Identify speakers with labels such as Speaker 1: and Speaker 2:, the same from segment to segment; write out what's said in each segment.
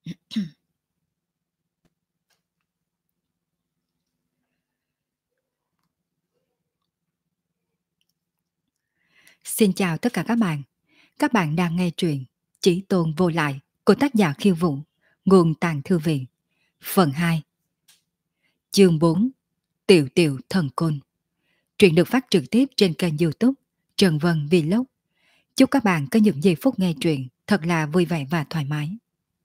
Speaker 1: Xin chào tất cả các bạn. Các bạn đang nghe truyện Chí Tôn Vô Lại của tác giả Khiêu Vũ, nguồn Tàng Thư Viện. Phần 2, chương 4, Tiểu Tiểu Thần Côn. Truyện được phát trực tiếp trên kênh YouTube Trần Vân Vlog. Chúc các bạn có những giây phút nghe truyện thật là vui vẻ và thoải mái.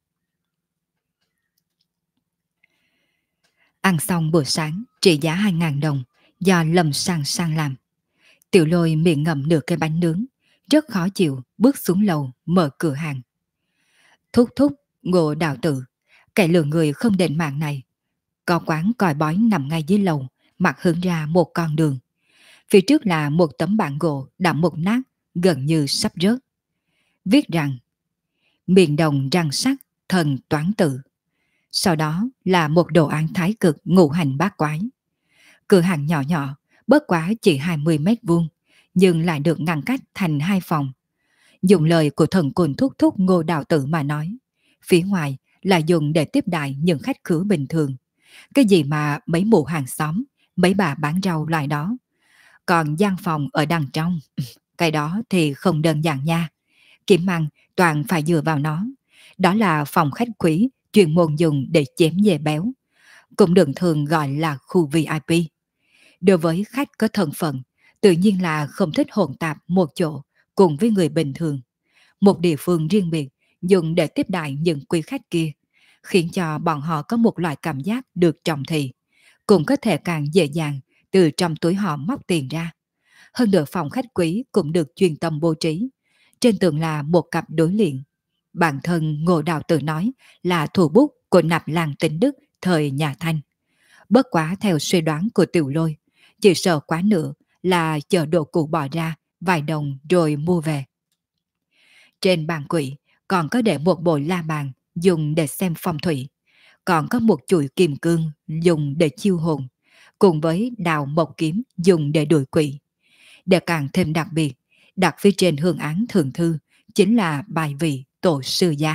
Speaker 1: Ăn xong bữa sáng trị giá 2.000 đồng do Lâm Sang Sang làm. Tiểu Lôi miệng ngậm nửa cái bánh nướng, rất khó chịu, bước xuống lầu mở cửa hàng. Thúc thúc, Ngộ đạo tử, kẻ lừa người không đền mạng này. Có quán còi bói nằm ngay dưới lầu, mặt hướng ra một con đường. Phía trước là một tấm bảng gỗ đã mục nát, gần như sắp rớt. Viết rằng, miền đồng răng sắc, thần toán tự. Sau đó là một đồ án thái cực ngũ hành bát quái. Cửa hàng nhỏ nhỏ, bớt quá chỉ 20 mét vuông, nhưng lại được ngăn cách thành hai phòng. Dùng lời của thần côn thúc thúc Ngô đạo tử mà nói, phía ngoài là dùng để tiếp đại những khách khứa bình thường. Cái gì mà mấy mụ hàng xóm, mấy bà bán rau loại đó. Còn gian phòng ở đằng trong, cái đó thì không đơn giản nha. Kiếm ăn toàn phải dựa vào nó. Đó là phòng khách quý chuyên môn dùng để chém dê béo. Cũng được thường gọi là khu VIP. Đối với khách có thân phận, tự nhiên là không thích hỗn tạp một chỗ cùng với người bình thường. Một địa phương riêng biệt dùng để tiếp đại những quý khách kia, khiến cho bọn họ có một loại cảm giác được trọng thị, cũng có thể càng dễ dàng từ trong túi họ móc tiền ra. Hơn nữa phòng khách quý cũng được chuyên tâm bố trí. Trên tường là một cặp đối联. Bản thân Ngô Đạo Tử nói là thủ bút của nạp Lan Tĩnh Đức thời nhà Thanh. Bất quá theo suy đoán của Tiểu Lôi, chỉ sợ quá nữa là chờ đồ cũ bỏ ra vài đồng rồi mua về. Trên bàn quỷ còn có để một bộ la bàn dùng để xem phong thủy, còn có một chuỗi kim cương dùng để chiêu hồn, cùng với đào mộc kiếm dùng để đuổi quỷ. Để càng thêm đặc biệt, đặt phía trên hương án thượng thư chính là bài vị tổ sư gia.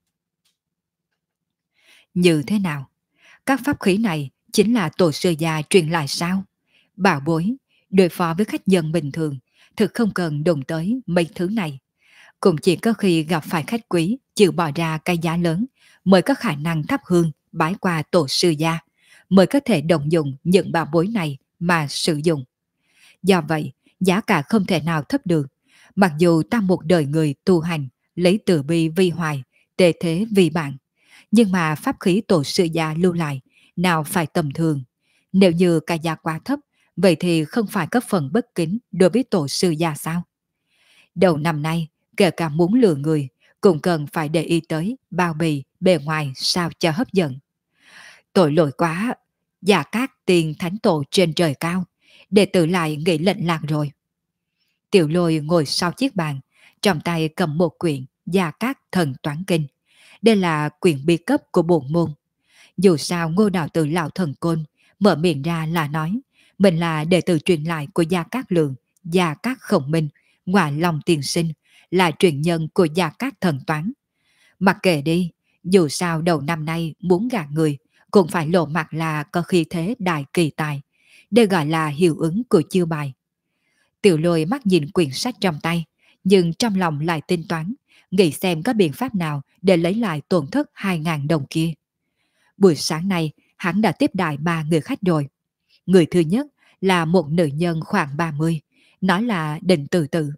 Speaker 1: Như thế nào? Các pháp khí này chính là tổ sư gia truyền lại sao? Bảo bối, đối phó với khách dân bình thường, thực không cần đụng tới mấy thứ này. Cũng chỉ có khi gặp phải khách quý chịu bỏ ra cái giá lớn mới có khả năng thắp hương bái qua tổ sư gia, mới có thể động dụng những bảo bối này mà sử dụng. Do vậy, giá cả không thể nào thấp được. Mặc dù ta một đời người tu hành, lấy từ bi vi hoài, tề thế vì bạn, nhưng mà pháp khí tổ sư gia lưu lại nào phải tầm thường. Nếu như cái giá quá thấp, vậy thì không phải có phần bất kính đối với tổ sư gia sao? Đầu năm nay, kể cả muốn lừa người, cũng cần phải để ý tới bao bì bề ngoài sao cho hấp dẫn. Tội lỗi quá, Dạ Cát tiền thánh tổ trên trời cao, đệ tử lại nghĩ lệnh lạc rồi. Tiểu Lôi ngồi sau chiếc bàn, trong tay cầm một quyển Gia Cát Thần Toán Kinh. Đây là quyển bi cấp của bổn môn. Dù sao Ngô Đạo Tử lão thần côn mở miệng ra là nói mình là đệ tử truyền lại của Gia Cát Lượng, Gia Cát Khổng Minh, Ngoại Long Tiên Sinh, là truyền nhân của Gia Cát Thần Toán. Mặc kệ đi, dù sao đầu năm nay muốn gạt người cũng phải lộ mặt là có khí thế đại kỳ tài. Đây gọi là hiệu ứng của chiêu bài. Tiểu Lôi mắt nhìn quyển sách trong tay, nhưng trong lòng lại tính toán, nghĩ xem có biện pháp nào để lấy lại tổn thất 2.000 đồng kia. Buổi sáng nay, hắn đã tiếp đại 3 người khách rồi. Người thứ nhất là một nữ nhân khoảng 30, nói là Định Từ Từ.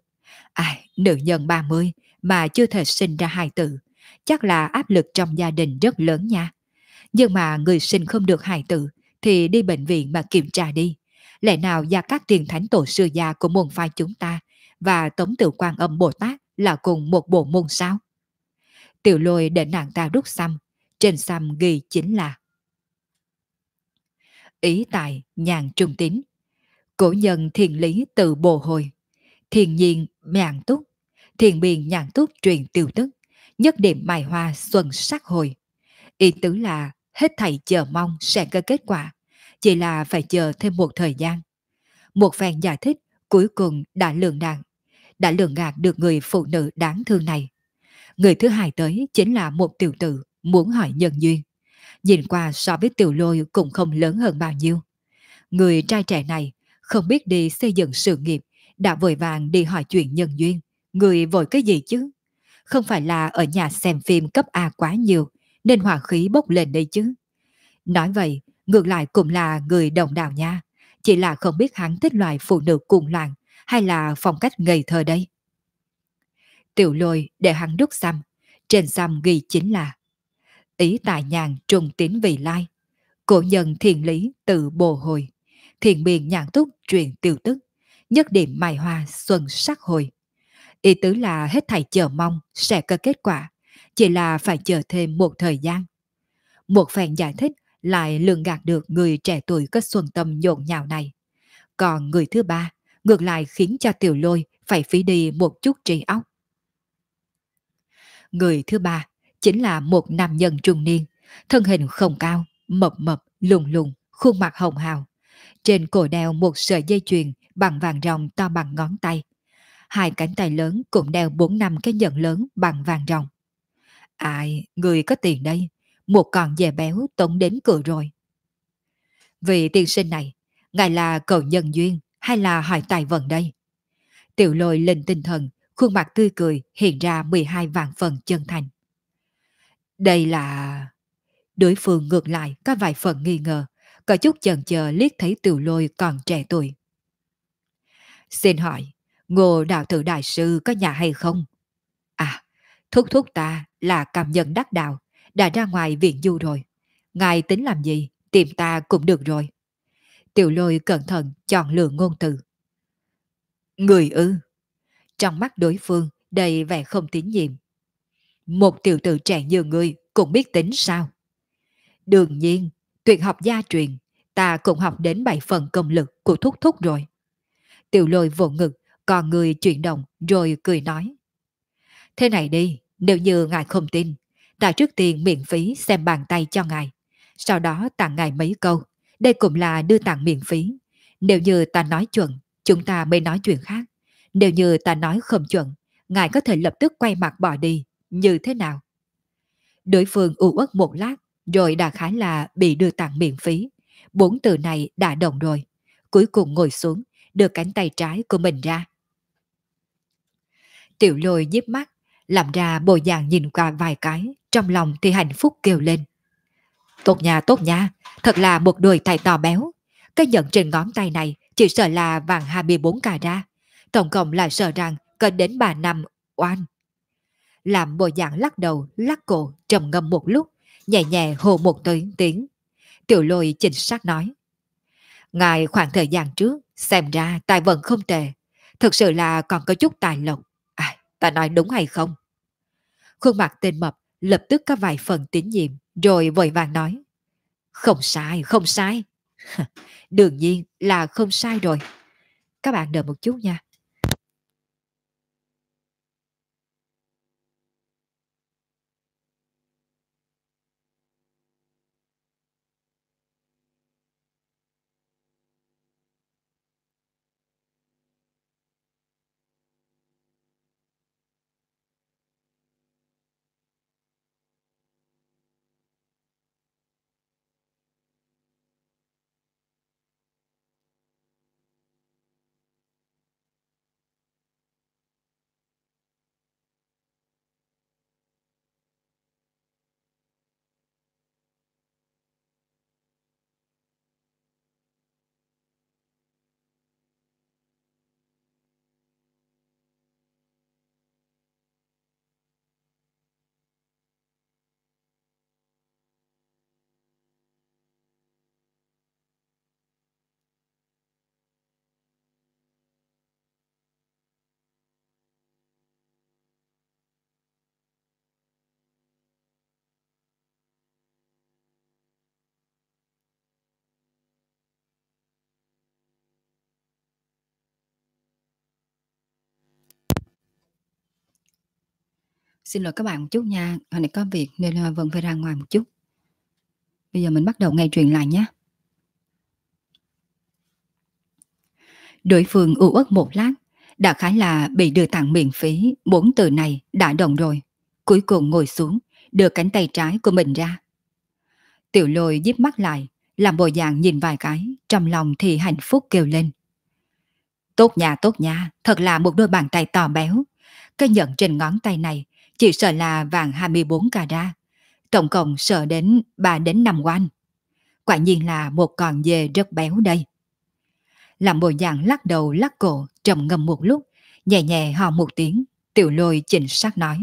Speaker 1: Nữ nhân 30 mà chưa thể sinh ra hài tử, chắc là áp lực trong gia đình rất lớn nha. Nhưng mà người sinh không được hài tử thì đi bệnh viện mà kiểm tra đi. Lẽ nào Gia Cát Tiền Thánh Tổ sư gia của môn phái chúng ta và Tống Tự Quan Âm Bồ Tát là cùng một bộ môn sao? Tiểu Lôi để nàng ta rút xăm, trên xăm ghi chính là ý tại nhàn trung tín, cổ nhân thiền lý tự bồ hồi, thiền nhiên nhàn túc, thiền biên nhàn túc truyền tiêu tức, nhất điểm mài hoa xuân sắc hồi. Ý tứ là hết thảy chờ mong sẽ có kết quả, chỉ là phải chờ thêm một thời gian. Một phen giải thích cuối cùng đã lường gạt được người phụ nữ đáng thương này. Người thứ hai tới chính là một tiểu tử, muốn hỏi nhân duyên. Nhìn qua so với Tiểu Lôi cũng không lớn hơn bao nhiêu. Người trai trẻ này không biết đi xây dựng sự nghiệp, đã vội vàng đi hỏi chuyện nhân duyên. Người vội cái gì chứ? Không phải là ở nhà xem phim cấp A quá nhiều, nên hỏa khí bốc lên đây chứ. Nói vậy, ngược lại cũng là người đồng đạo nha. Chỉ là không biết hắn thích loại phụ nữ cuồng loạn hay là phong cách ngây thơ đây. Tiểu Lôi để hắn đúc xăm. Trên xăm ghi chính là ý tại nhàn trùng tín vị lai. Cổ nhân thiền lý tự bồ hồi. Thiền biên nhãn túc truyền tiêu tức. Nhất điểm mài hoa xuân sắc hồi. Ý tứ là hết thảy chờ mong sẽ có kết quả. Chỉ là phải chờ thêm một thời gian. Một phen giải thích lại lường gạt được người trẻ tuổi có xuân tâm nhộn nhạo này. Còn người thứ ba ngược lại khiến cho Tiểu Lôi phải phí đi một chút trí óc. Người thứ ba chính là một nam nhân trung niên, thân hình không cao, mập mập, lùn lùn, khuôn mặt hồng hào. Trên cổ đeo một sợi dây chuyền bằng vàng ròng to bằng ngón tay. Hai cánh tay lớn cũng đeo 4-5 cái nhẫn lớn bằng vàng ròng. Ai, người có tiền đây, một con dê béo tống đến cửa rồi. Vị tiên sinh này, ngài là cầu nhân duyên hay là hỏi tài vận đây? Tiểu Lôi lên tinh thần, khuôn mặt tươi cười hiện ra 12 vạn phần chân thành. Đây là... Đối phương ngược lại có vài phần nghi ngờ, có chút chần chờ liếc thấy Tiểu Lôi còn trẻ tuổi. Xin hỏi, Ngô Đạo Tử Đại Sư có nhà hay không? À, thúc thúc ta là cảm nhân đắc đạo, đã ra ngoài viện du rồi. Ngài tính làm gì, tìm ta cũng được rồi. Tiểu Lôi cẩn thận chọn lựa ngôn từ. Người ư? Trong mắt đối phương đầy vẻ không tín nhiệm. Một tiểu tử trẻ như ngươi cũng biết tính sao? Đương nhiên, tuyệt học gia truyền, ta cũng học đến 7 phần công lực của thúc thúc rồi. Tiểu Lôi vỗ ngực, còn người chuyển động rồi cười nói. Thế này đi, nếu như ngài không tin, ta trước tiên miễn phí xem bàn tay cho ngài. Sau đó tặng ngài mấy câu, đây cũng là đưa tặng miễn phí. Nếu như ta nói chuẩn, chúng ta mới nói chuyện khác. Nếu như ta nói không chuẩn, ngài có thể lập tức quay mặt bỏ đi, như thế nào? Đối phương u uất một lát, rồi đã khá là bị đưa tặng miễn phí. 4 từ này đã đồng rồi. Cuối cùng ngồi xuống, đưa cánh tay trái của mình ra. Tiểu Lôi nhíp mắt, làm ra bộ dạng nhìn qua vài cái, trong lòng thì hạnh phúc kêu lên. Tốt nha, thật là một đôi tay to béo. Cái nhẫn trên ngón tay này chỉ sợ là vàng 24 cà ra. Tổng cộng là sợ rằng cần đến 3 năm oan. Làm bộ dạng lắc đầu, lắc cổ, trầm ngâm một lúc, nhẹ nhẹ hồ một tiếng. Tiểu Lôi chính xác nói. Ngài khoảng thời gian trước, xem ra tài vận không tệ. Thực sự là còn có chút tài lộc. À, ta nói đúng hay không? Khuôn mặt tên mập lập tức có vài phần tín nhiệm, rồi vội vàng nói. Không sai, không sai. Đương nhiên là không sai rồi. Các bạn đợi một chút nha. Xin lỗi các bạn một chút nha, hồi nãy có việc nên vẫn phải ra ngoài một chút. Bây giờ mình bắt đầu nghe chuyện lại nhé. Đối phương u uất một lát, đã khá là bị đưa tặng miễn phí, 4 từ này đã đồng rồi. Cuối cùng ngồi xuống, đưa cánh tay trái của mình ra. Tiểu Lôi díp mắt lại, làm bộ dạng nhìn vài cái, trong lòng thì hạnh phúc kêu lên. Tốt nha, thật là một đôi bàn tay to béo. Cái nhẫn trên ngón tay này chỉ sợ là vàng 24 carat, tổng cộng sợ đến 3 đến 5 oan. Quả nhiên là một con dê rất béo đây. Làm bộ dạng lắc đầu lắc cổ, trầm ngâm một lúc, nhẹ nhẹ hò một tiếng, Tiểu Lôi chỉnh sắc nói.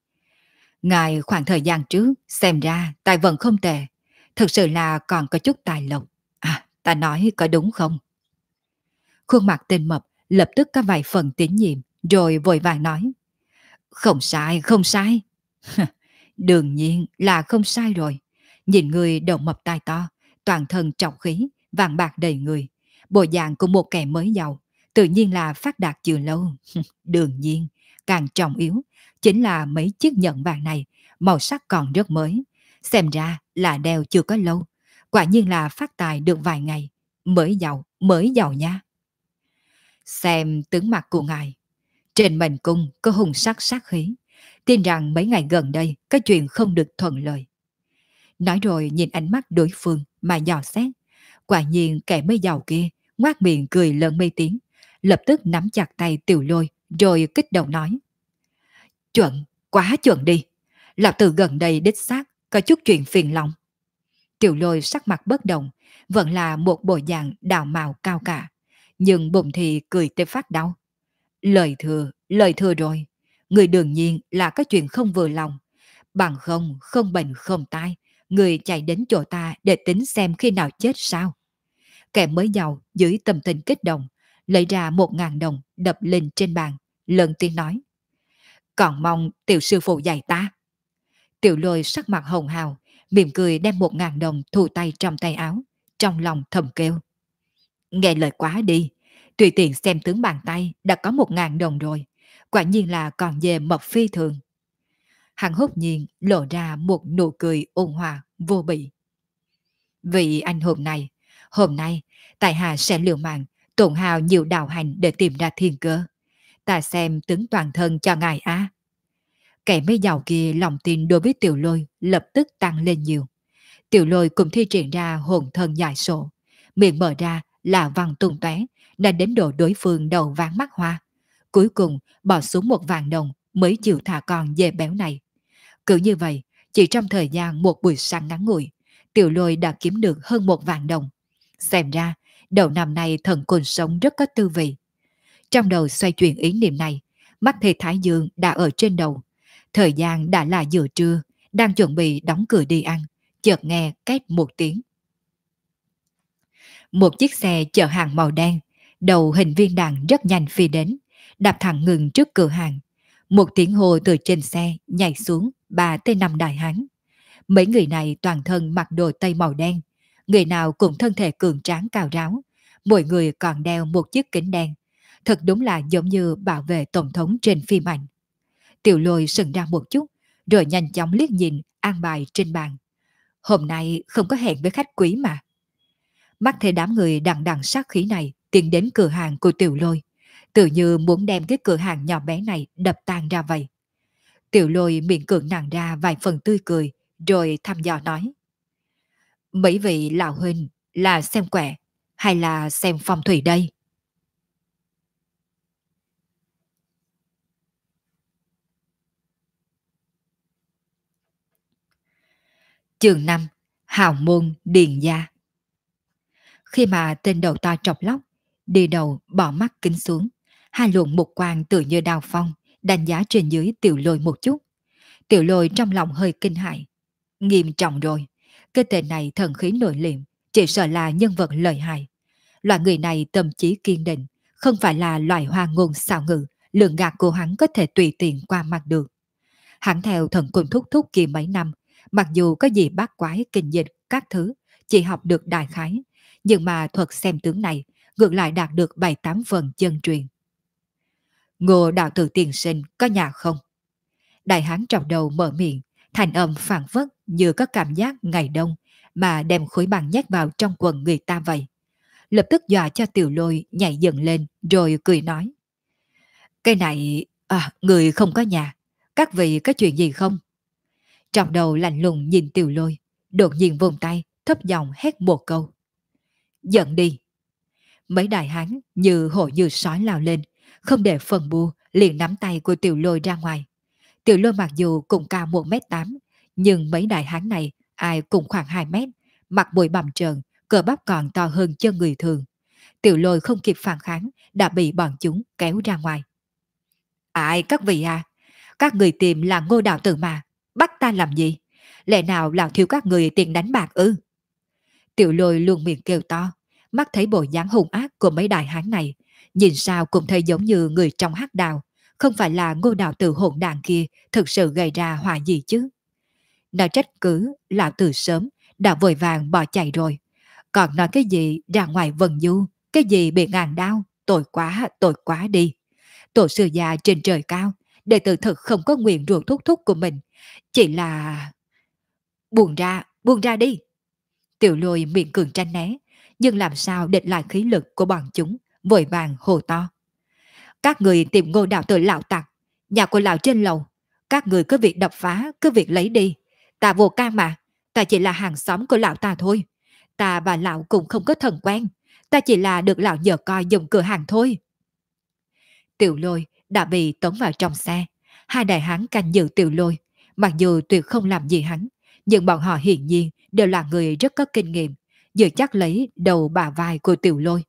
Speaker 1: Ngài khoảng thời gian trước, xem ra tài vận không tệ, thực sự là còn có chút tài lộc. À, ta nói có đúng không? Khuôn mặt tên mập lập tức có vài phần tín nhiệm, rồi vội vàng nói. Không sai, không sai. Đương nhiên là không sai rồi. Nhìn người đầu mập tai to, toàn thân trọng khí, vàng bạc đầy người. Bộ dạng của một kẻ mới giàu, tự nhiên là phát đạt chưa lâu. Đương nhiên, càng trọng yếu, chính là mấy chiếc nhẫn vàng này, màu sắc còn rất mới. Xem ra là đeo chưa có lâu. Quả nhiên là phát tài được vài ngày. Mới giàu nha. Xem tướng mặt của ngài. Trên mệnh cung có hung sắc sát khí. Tin rằng mấy ngày gần đây có chuyện không được thuận lợi. Nói rồi nhìn ánh mắt đối phương mà dò xét. Quả nhiên kẻ mới giàu kia ngoác miệng cười lớn mây tiếng. Lập tức nắm chặt tay Tiểu Lôi rồi kích động nói. Chuẩn, quá chuẩn đi. Lão tử gần đây đích xác có chút chuyện phiền lòng. Tiểu Lôi sắc mặt bất động, vẫn là một bộ dạng đào mạo cao cả. Nhưng bụng thì cười tới phát đau. Lời thừa rồi. Người đương nhiên là có chuyện không vừa lòng. Bằng không, không bệnh không tai. Người chạy đến chỗ ta để tính xem khi nào chết sao. Kẻ mới giàu dưới tâm tình kích động, lấy ra 1.000 đồng đập lên trên bàn, lớn tiếng nói. Còn mong tiểu sư phụ dạy ta. Tiểu Lôi sắc mặt hồng hào, mỉm cười đem 1.000 đồng thu tay trong tay áo, trong lòng thầm kêu. Nghe lời quá đi, tùy tiện xem tướng bàn tay đã có 1.000 đồng rồi, quả nhiên là còn về mập phi thường. Hắn hốt nhiên lộ ra một nụ cười ôn hòa, vô bị. Vì anh hôm nay, tại hạ sẽ liều mạng, tổn hào nhiều đạo hành để tìm ra thiên cơ. Ta xem tướng toàn thân cho ngài á. Kẻ mấy giàu kia lòng tin đối với Tiểu Lôi lập tức tăng lên nhiều. Tiểu Lôi cũng thi triển ra hồn thân giải sổ. Miệng mở ra là văng tung tóe, đã đến độ đối phương đầu ván mắt hoa. Cuối cùng bỏ xuống 1.000 đồng mới chịu thả con dê béo này. Cứ như vậy, chỉ trong thời gian một buổi sáng ngắn ngủi, Tiểu Lôi đã kiếm được hơn 1.000 đồng. Xem ra, đầu năm nay thần côn sống rất có tư vị. Trong đầu xoay chuyển ý niệm này, mắt thấy Thái Dương đã ở trên đầu. Thời gian đã là giữa trưa, đang chuẩn bị đóng cửa đi ăn, chợt nghe két một tiếng. Một chiếc xe chở hàng màu đen, đầu hình viên đạn rất nhanh phi đến, đạp thẳng ngừng trước cửa hàng. Một tiếng hô từ trên xe nhảy xuống 3 tới 5 đại hán. Mấy người này toàn thân mặc đồ tây màu đen, người nào cũng thân thể cường tráng cao ráo, mỗi người còn đeo một chiếc kính đen. Thật đúng là giống như bảo vệ tổng thống trên phim ảnh. Tiểu Lôi sững ra một chút, rồi nhanh chóng liếc nhìn an bài trên bàn. Hôm nay không có hẹn với khách quý mà. Mắt thấy đám người đằng đằng sát khí này tiến đến cửa hàng của Tiểu Lôi, tự như muốn đem cái cửa hàng nhỏ bé này đập tan ra vậy. Tiểu Lôi miệng cưỡng nặng ra vài phần tươi cười, rồi thăm dò nói. Mấy vị lão huynh là xem quẻ hay là xem phong thủy đây? Chương 5: Hào môn điền gia. Khi mà tên đầu to trọc lóc, đi đầu bỏ mắt kính xuống, hai luồng mục quang tự như đao phong, đánh giá trên dưới Tiểu Lôi một chút. Tiểu Lôi trong lòng hơi kinh hãi. Nghiêm trọng rồi, cái tên này thần khí nội liệm, chỉ sợ là nhân vật lợi hại. Loại người này tâm trí kiên định, không phải là loại hoa ngôn xạo ngữ, lượng gạt của hắn có thể tùy tiện qua mặt được. Hắn theo thần quân thúc thúc kia mấy năm, mặc dù có gì bát quái kinh dịch các thứ, chỉ học được đại khái, nhưng mà thuật xem tướng này ngược lại đạt được 7-8 phần chân truyền. Ngô đạo tử tiền sinh có nhà không? Đại hán trọng đầu mở miệng, thành âm phảng phất như có cảm giác ngày đông mà đem khối băng nhét vào trong quần người ta vậy. Lập tức dọa cho Tiểu Lôi nhảy dựng lên rồi cười nói. Cái này, người không có nhà, các vị có chuyện gì không? Trong đầu lạnh lùng nhìn Tiểu Lôi, đột nhiên vùng tay, thấp giọng hét một câu. Giận đi. Mấy đại hán như hổ như sói lao lên, không để phần bu, liền nắm tay của Tiểu Lôi ra ngoài. Tiểu Lôi mặc dù cũng cao 1m8, nhưng mấy đại hán này ai cũng khoảng 2 mét, mặt mũi bầm trợn, cơ bắp còn to hơn chân người thường. Tiểu Lôi không kịp phản kháng, đã bị bọn chúng kéo ra ngoài. Ai các vị à? Các người tìm là Ngô đạo tử mà, bắt ta làm gì? Lẽ nào lão thiếu các người tiền đánh bạc ư? Tiểu Lôi luôn miệng kêu to, mắt thấy bộ dáng hung ác của mấy đại hán này, nhìn sao cũng thấy giống như người trong hắc đào, không phải là Ngô đạo tử hỗn đàn kia thực sự gây ra họa gì chứ. Nói trách cứ, lão từ sớm đã vội vàng bỏ chạy rồi. Còn nói cái gì ra ngoài vần du, cái gì bị ngàn đau, tội quá đi. Tổ sư già trên trời cao, đệ tử thực không có nguyện ruột thúc thúc của mình. Chỉ là... buông ra đi. Tiểu Lôi miệng cường tranh né, nhưng làm sao địch lại khí lực của bọn chúng, vội vàng hồ to. Các người tìm Ngô đạo tử lão tặc, nhà của lão trên lầu. Các người cứ việc đập phá, cứ việc lấy đi. Ta vô can mà, ta chỉ là hàng xóm của lão ta thôi. Ta và lão cũng không có thân quen, ta chỉ là được lão nhờ coi dùng cửa hàng thôi. Tiểu Lôi đã bị tống vào trong xe. Hai đại hán canh giữ Tiểu Lôi, mặc dù tuyệt không làm gì hắn, nhưng bọn họ hiển nhiên đều là người rất có kinh nghiệm, giữ chắc lấy đầu bả vai của Tiểu Lôi.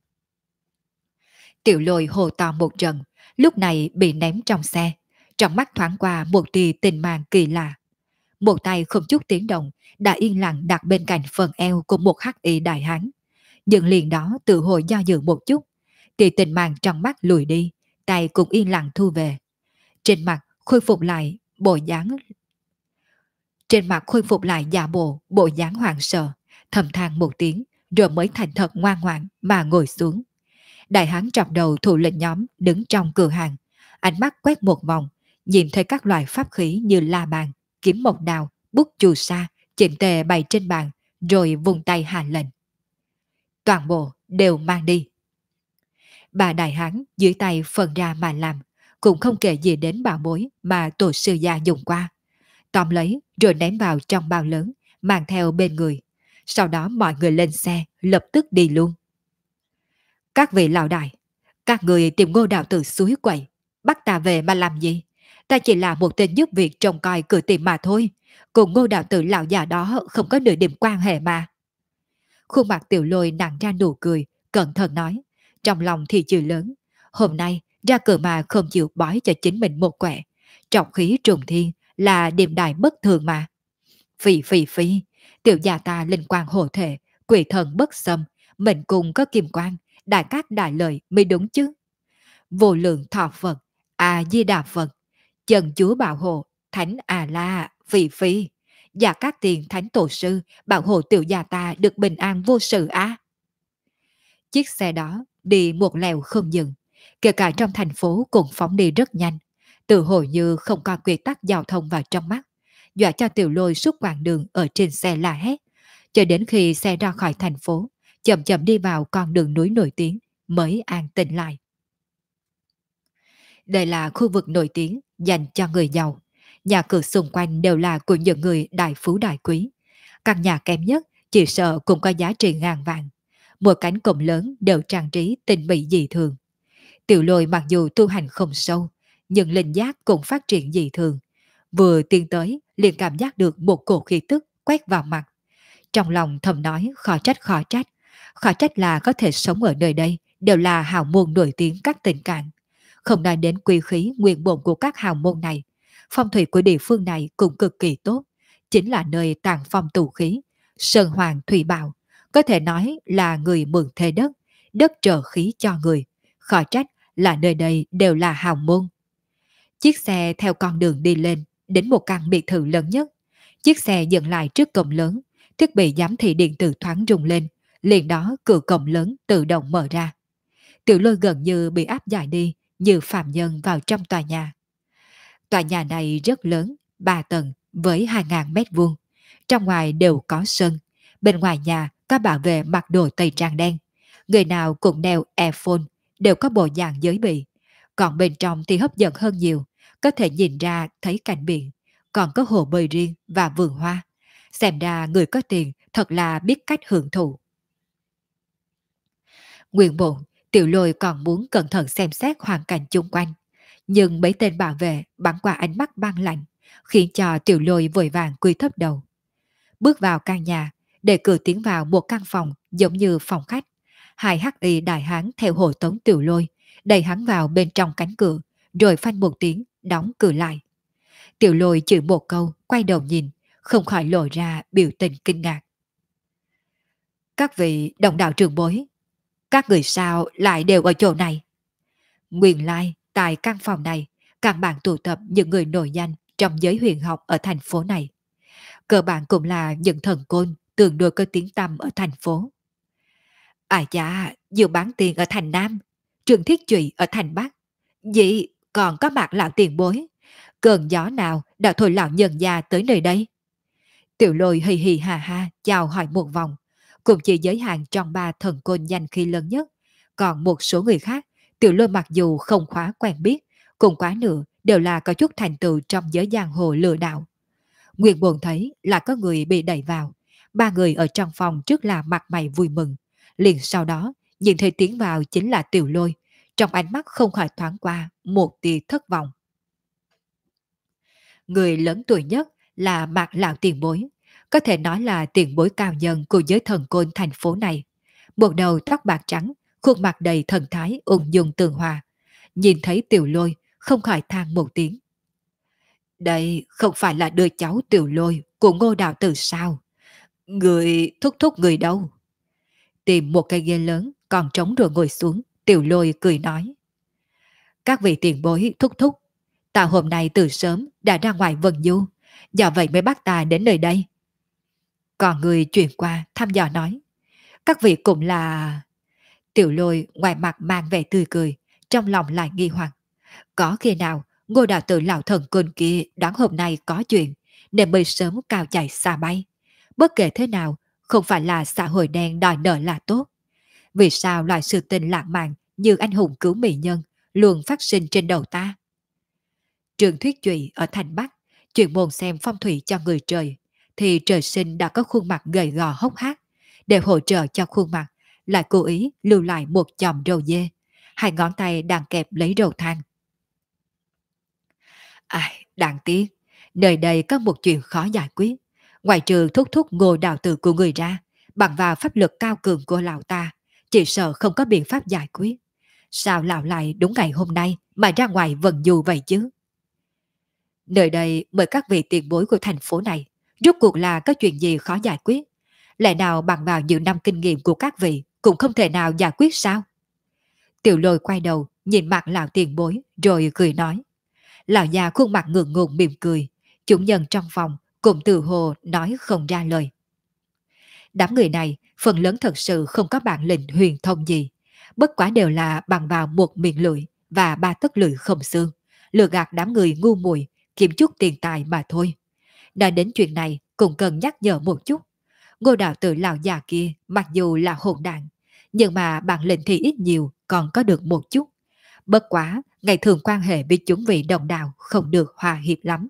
Speaker 1: Tiểu Lôi hồ to một trận, lúc này bị ném trong xe, trong mắt thoáng qua một tia tình mang kỳ lạ. Một tay không chút tiếng động đã yên lặng đặt bên cạnh phần eo của một hắc y đại hán. Nhưng liền đó tự hồi do dự một chút, thì tình mang trong mắt lùi đi, tay cũng yên lặng thu về. Trên mặt khôi phục lại bộ dáng Trên mặt khôi phục lại giả bộ dáng hoảng sợ, thầm than một tiếng, rồi mới thành thật ngoan ngoãn mà ngồi xuống. Đại hán trọng đầu thủ lĩnh nhóm đứng trong cửa hàng, ánh mắt quét một vòng, nhìn thấy các loại pháp khí như la bàn, kiếm mộc đào, bút chù sa, chỉnh tề bày trên bàn, rồi vùng tay hạ lệnh. Toàn bộ đều mang đi. Bà đại hán dưới tay phần ra mà làm, cũng không kể gì đến bảo bối mà tổ sư gia dùng qua. Tóm lấy rồi ném vào trong bao lớn, mang theo bên người. Sau đó mọi người lên xe, lập tức đi luôn. Các vị lão đại, các người tìm Ngô đạo tử suối quậy, bắt ta về mà làm gì? Ta chỉ là một tên giúp việc trông coi cửa tiệm mà thôi, cùng Ngô đạo tử lão già đó không có nửa điểm quan hệ mà. Khuôn mặt Tiểu Lôi nặng ra nụ cười, cẩn thận nói, trong lòng thì chửi lớn. Hôm nay ra cửa mà không chịu bói cho chính mình một quẻ, trọng khí trùng thiên là điểm đại bất thường mà. Phi phi phi, tiểu gia ta linh quang hộ thể, quỷ thần bất xâm, mệnh cùng có kim quang, đại cát đại lợi mới đúng chứ. Vô lượng thọ Phật, A-di-đà Phật, chân chúa bảo hộ, thánh A-la, phi phi. Và các tiền thánh tổ sư bảo hộ tiểu gia ta được bình an vô sự á. Chiếc xe đó đi một lèo không dừng, kể cả trong thành phố cũng phóng đi rất nhanh, tự hồi như không có quy tắc giao thông vào trong mắt, dọa cho Tiểu Lôi suốt quãng đường ở trên xe la hét, cho đến khi xe ra khỏi thành phố, chậm chậm đi vào con đường núi nổi tiếng, mới an tĩnh lại. Đây là khu vực nổi tiếng dành cho người giàu. Nhà cửa xung quanh đều là của những người đại phú đại quý. Căn nhà kém nhất chỉ sợ cũng có giá trị ngàn vàng. Mỗi cánh cổng lớn đều trang trí tinh mỹ dị thường. Tiểu Lôi mặc dù tu hành không sâu, nhưng linh giác cũng phát triển dị thường. Vừa tiến tới liền cảm giác được một cổ khí tức quét vào mặt. Trong lòng thầm nói khó trách khó trách. Khó trách là có thể sống ở nơi đây đều là hào môn nổi tiếng các tỉnh cảng. Không nói đến quy khí nguyên bổn của các hào môn này, phong thủy của địa phương này cũng cực kỳ tốt, chính là nơi tàng phong tù khí, sơn hoàng thủy bảo, có thể nói là người mượn thế đất, đất trợ khí cho người, khỏi trách là nơi đây đều là hào môn. Chiếc xe theo con đường đi lên, đến một căn biệt thự lớn nhất. Chiếc xe dừng lại trước cổng lớn, thiết bị giám thị điện tử thoáng rung lên, liền đó cửa cổng lớn tự động mở ra. Tiểu Lôi gần như bị áp giải đi, như phạm nhân vào trong tòa nhà. Tòa nhà này rất lớn, 3 tầng với 2.000 mét vuông. Trong ngoài đều có sân. Bên ngoài nhà có bảo vệ mặc đồ tây trang đen. Người nào cũng đeo earphone, đều có bộ dạng giới bị. Còn bên trong thì hấp dẫn hơn nhiều, có thể nhìn ra thấy cảnh biển. còn có hồ bơi riêng và vườn hoa. Xem ra người có tiền thật là biết cách hưởng thụ. Nguyên bộn, Tiểu Lôi còn muốn cẩn thận xem xét hoàn cảnh chung quanh. Nhưng mấy tên bảo vệ bắn qua ánh mắt băng lạnh, khiến cho Tiểu Lôi vội vàng cúi thấp đầu. Bước vào căn nhà, để cửa tiến vào một căn phòng giống như phòng khách. Hai hắc y đại hán theo hộ tống Tiểu Lôi, đẩy hắn vào bên trong cánh cửa, rồi phanh một tiếng, đóng cửa lại. Tiểu Lôi chửi một câu, quay đầu nhìn, không khỏi lộ ra biểu tình kinh ngạc. Các vị đồng đạo trường bối, các người sao lại đều ở chỗ này? Nguyên lai, tại căn phòng này, căn bản tụ tập những người nổi danh trong giới huyền học ở thành phố này. Cơ bản cũng là những thần côn tương đối có tiếng tăm ở thành phố. À dạ, Diệu Bán Tiền ở thành Nam, Trương Thiết Trụy ở thành Bắc. Vậy còn có Mạc lão tiền bối. Cơn gió nào đã thổi lão nhân gia tới nơi đây? Tiểu Lôi hì hì hà ha chào hỏi một vòng, cũng chỉ giới hạn trong ba thần côn danh khí lớn nhất. Còn một số người khác, Tiểu Lôi mặc dù không khóa quen biết, cùng quá nữa đều là có chút thành tựu trong giới giang hồ lừa đảo. Nguyên Bồn thấy là có người bị đẩy vào, ba người ở trong phòng trước là mặt mày vui mừng, liền sau đó nhìn thấy tiến vào chính là Tiểu Lôi, trong ánh mắt không khỏi thoáng qua một tia thất vọng. Người lớn tuổi nhất là Mạc lão tiền bối, có thể nói là tiền bối cao nhân của giới thần côn thành phố này. Một đầu tóc bạc trắng, khuôn mặt đầy thần thái ung dung tường hòa. Nhìn thấy Tiểu Lôi, không khỏi than một tiếng. Đây không phải là đứa cháu Tiểu Lôi của Ngô Đạo Tử sao? Người thúc thúc người đâu? Tìm một cây ghế lớn còn trống rồi ngồi xuống, Tiểu Lôi cười nói. Các vị tiền bối thúc thúc, ta hôm nay từ sớm đã ra ngoài Vân Du, do vậy mới bắt ta đến nơi đây. Còn người chuyển qua thăm dò nói. Các vị cũng là... Tiểu Lôi ngoài mặt mang vẻ tươi cười, trong lòng lại nghi hoặc. Có khi nào Ngô Đạo Tử lão thần côn kia đoán hôm nay có chuyện, nên mới sớm cao chạy xa bay. Bất kể thế nào, không phải là xã hội đen đòi nợ là tốt. Vì sao loại sự tình lãng mạn như anh hùng cứu mỹ nhân luôn phát sinh trên đầu ta? Trường Thuyết Trụy ở thành Bắc, chuyên môn xem phong thủy cho người trời, thì trời sinh đã có khuôn mặt gầy gò hốc hác. Để hỗ trợ cho khuôn mặt, lại cố ý lưu lại một chòm râu dê, hai ngón tay đang kẹp lấy râu than. Ai, đáng tiếc, nơi đây có một chuyện khó giải quyết. Ngoài trừ thúc thúc Ngô Đạo Tử của người ra, bằng vào pháp lực cao cường của lão ta, chỉ sợ không có biện pháp giải quyết. Sao lão lại đúng ngày hôm nay mà ra ngoài Vân Du vậy chứ? Nơi đây mời các vị tiền bối của thành phố này, rốt cuộc là có chuyện gì khó giải quyết? Lẽ nào bằng vào nhiều năm kinh nghiệm của các vị cũng không thể nào giải quyết sao? Tiểu Lôi quay đầu nhìn mặt lão tiền bối rồi cười nói. Lão già khuôn mặt ngượng ngùng mỉm cười, chủ nhân trong phòng cũng tự hồ nói không ra lời. Đám người này phần lớn thật sự không có bản lĩnh huyền thông gì, bất quá đều là bằng vào một miệng lưỡi và ba tấc lưỡi không xương, lừa gạt đám người ngu muội, kiếm chút tiền tài mà thôi. Nói đến chuyện này cũng cần nhắc nhở một chút. Ngô Đạo Tử lão già kia mặc dù là hỗn đản, nhưng mà bản lĩnh thì ít nhiều còn có được một chút. Bất quá, ngày thường quan hệ với chúng vị đồng đạo không được hòa hiệp lắm.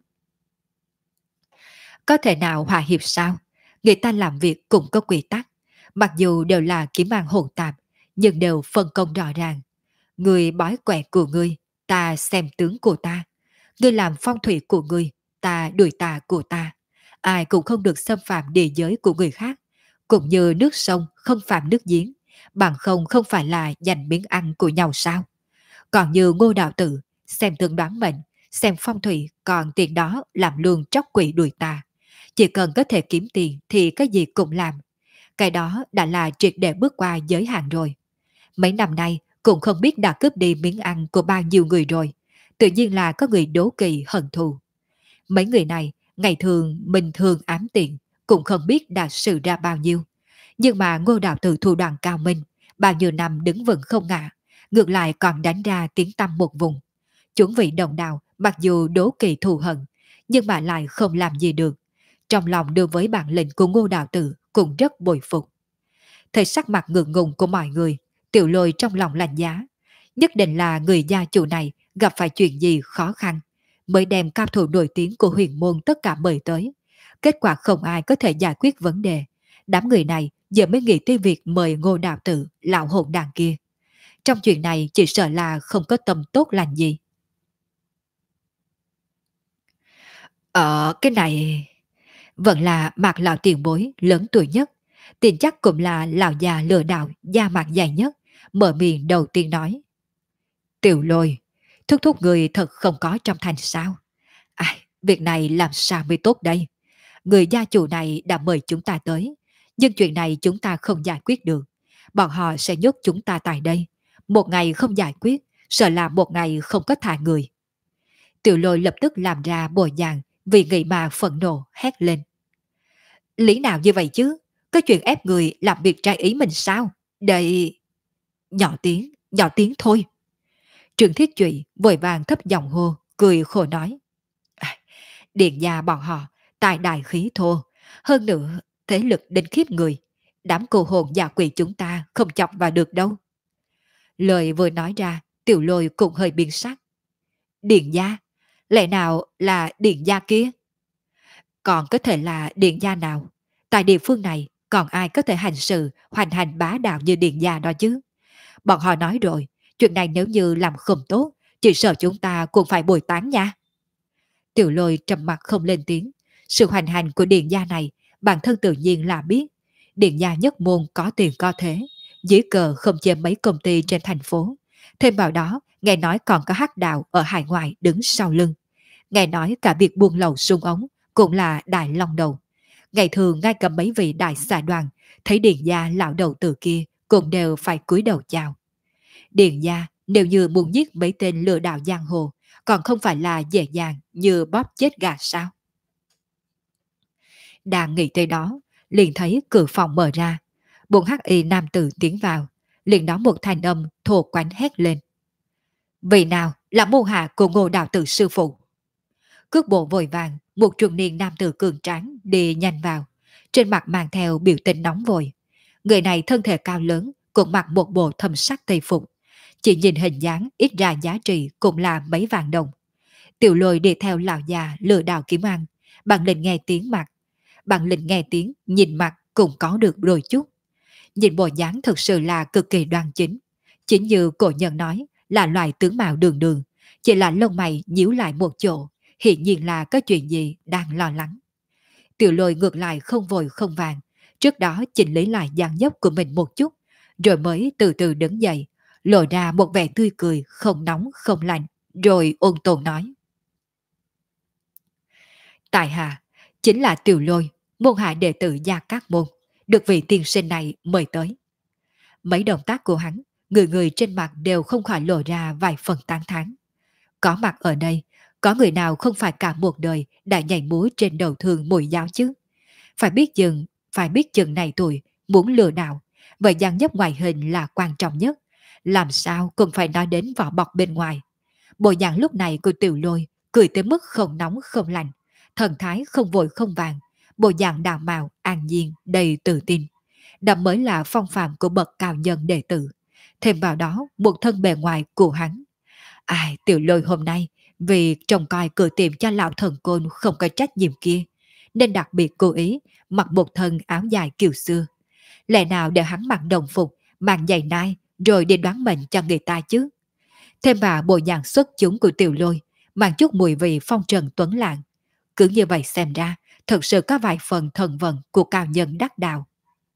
Speaker 1: Có thể nào hòa hiệp sao? Người ta làm việc cũng có quy tắc. Mặc dù đều là kiếm ăn hỗn tạp, nhưng đều phân công rõ ràng. Người bói quẻ của ngươi, ta xem tướng của ta. Ngươi làm phong thủy của ngươi, ta đuổi tà của ta. Ai cũng không được xâm phạm địa giới của người khác. Cũng như nước sông không phạm nước giếng, bằng không không phải là giành miếng ăn của nhau sao? Còn như Ngô Đạo Tử, xem tương đoán mệnh, xem phong thủy, còn tiền đó làm lương tróc quỷ đuổi tà. Chỉ cần có thể kiếm tiền thì cái gì cũng làm. Cái đó đã là triệt để bước qua giới hạn rồi. Mấy năm nay cũng không biết đã cướp đi miếng ăn của bao nhiêu người rồi. Tự nhiên là có người đố kỵ hận thù. Mấy người này ngày thường bình thường ám tiện, cũng không biết đã sự ra bao nhiêu. Nhưng mà Ngô Đạo Tử thủ đoạn cao minh, bao nhiêu năm đứng vững không ngã, ngược lại còn đánh ra tiếng tăm một vùng. Chuẩn vị đồng đạo mặc dù đố kỵ thù hận, nhưng mà lại không làm gì được. Trong lòng đối với bản lĩnh của Ngô Đạo Tử cũng rất bội phục. Thấy sắc mặt ngượng ngùng của mọi người, Tiểu Lôi trong lòng lạnh giá. Nhất định là người gia chủ này gặp phải chuyện gì khó khăn, mới đem cao thủ nổi tiếng của huyền môn tất cả mời tới. Kết quả không ai có thể giải quyết vấn đề. Đám người này giờ mới nghĩ tới việc mời Ngô Đạo Tử, lão hồn đàn kia. Trong chuyện này chỉ sợ là không có tâm tốt lành gì. Cái này vẫn là Mạc lão tiền bối lớn tuổi nhất, tin chắc cũng là lão già lừa đảo da mặt dày nhất, mở miệng đầu tiên nói. Tiểu Lôi, thúc thúc người thật không có trong thành sao? Ai, việc này làm sao mới tốt đây? Người gia chủ này đã mời chúng ta tới, nhưng chuyện này chúng ta không giải quyết được. Bọn họ sẽ nhốt chúng ta tại đây. Một ngày không giải quyết, sợ là một ngày không có thả người. Tiểu Lôi lập tức làm ra bộ dạng vì nghĩ mà phẫn nộ hét lên. Lý nào như vậy chứ? Có chuyện ép người làm việc trái ý mình sao? Đây... nhỏ tiếng thôi. Trương Thiết Trụy vội vàng thấp giọng hô, cười khổ nói. "À, điện gia bọn họ, tài đại khí thô. Hơn nữa, thế lực đến khiếp người. Đám cô hồn giả quỷ chúng ta không chọc vào được đâu." Lời vừa nói ra, Tiểu Lôi cũng hơi biến sắc. Điện gia? Lẽ nào là điện gia kia? Còn có thể là điện gia nào? Tại địa phương này, còn ai có thể hành sự hoành hành bá đạo như điện gia đó chứ? Bọn họ nói rồi, chuyện này nếu như làm không tốt, chỉ sợ chúng ta cũng phải bồi tán nha. Tiểu Lôi trầm mặt không lên tiếng. Sự hoành hành của điện gia này, bản thân tự nhiên là biết. Điện gia nhất môn có tiền có thế, dưới cờ không chê mấy công ty trên thành phố. Thêm vào đó, nghe nói còn có hắc đạo ở hải ngoại đứng sau lưng. Nghe nói cả việc buôn lậu súng ống cũng là đại long đầu. Ngày thường ngay cả mấy vị đại xã đoàn thấy điện gia lão đầu tử kia cũng đều phải cúi đầu chào. Điện gia nếu như muốn giết mấy tên lừa đảo giang hồ, còn không phải là dễ dàng như bóp chết gà sao? Đang nghĩ tới đó, liền thấy cửa phòng mở ra. Bốn hắc y nam tử tiến vào, liền đó một thanh âm thô quánh hét lên. Vị nào là môn hạ của Ngô đạo tử sư phụ? Cước bộ vội vàng, một trung niên nam tử cường tráng đi nhanh vào, trên mặt mang theo biểu tình nóng vội. Người này thân thể cao lớn, cũng mặc một bộ thâm sắc tây phục. Chỉ nhìn hình dáng ít ra giá trị cũng là mấy vạn đồng. Tiểu Lôi đi theo lão già lừa đảo kiếm ăn, bằng lệnh nghe tiếng mặt. Bằng lệnh nghe tiếng, nhìn mặt cũng có được đôi chút. Nhìn bộ dáng thực sự là cực kỳ đoan chính. Chính như cổ nhân nói là loại tướng mạo đường đường, chỉ là lông mày nhíu lại một chỗ, hiển nhiên là có chuyện gì đang lo lắng. Tiểu Lôi ngược lại không vội không vàng, trước đó chỉnh lý lại dáng dấp của mình một chút, rồi mới từ từ đứng dậy, lộ ra một vẻ tươi cười không nóng không lạnh, rồi ôn tồn nói. Tại hạ chính là Tiểu Lôi, môn hạ đệ tử Gia Cát Môn, được vị tiên sinh này mời tới. Mấy động tác của hắn, người người trên mặt đều không khỏi lộ ra vài phần tán thán. Có mặt ở đây, có người nào không phải cả một đời đã nhảy múa trên đầu thương mùi giáo chứ? Phải biết chừng này tuổi, muốn lừa đảo, vậy dáng dấp ngoại hình là quan trọng nhất. Làm sao cũng phải nói đến vỏ bọc bên ngoài. Bộ dạng lúc này của Tiểu Lôi cười tới mức không nóng không lạnh, thần thái không vội không vàng, bộ dạng đào mạo an nhiên đầy tự tin. Đó mới là phong phạm của bậc cao nhân đệ tử. Thêm vào đó một thân bề ngoài của hắn. Ai, Tiểu Lôi hôm nay vì trông coi cửa tiệm cho lão thần côn không có trách nhiệm kia, nên đặc biệt cố ý mặc một thân áo dài kiểu xưa. Lẽ nào để hắn mặc đồng phục, mang giày nai rồi đi đoán mệnh cho người ta chứ? Thêm vào bộ dạng xuất chúng của Tiểu Lôi, mang chút mùi vị phong trần tuấn lãng. Cứ như vậy xem ra, thật sự có vài phần thần vận của cao nhân đắc đạo.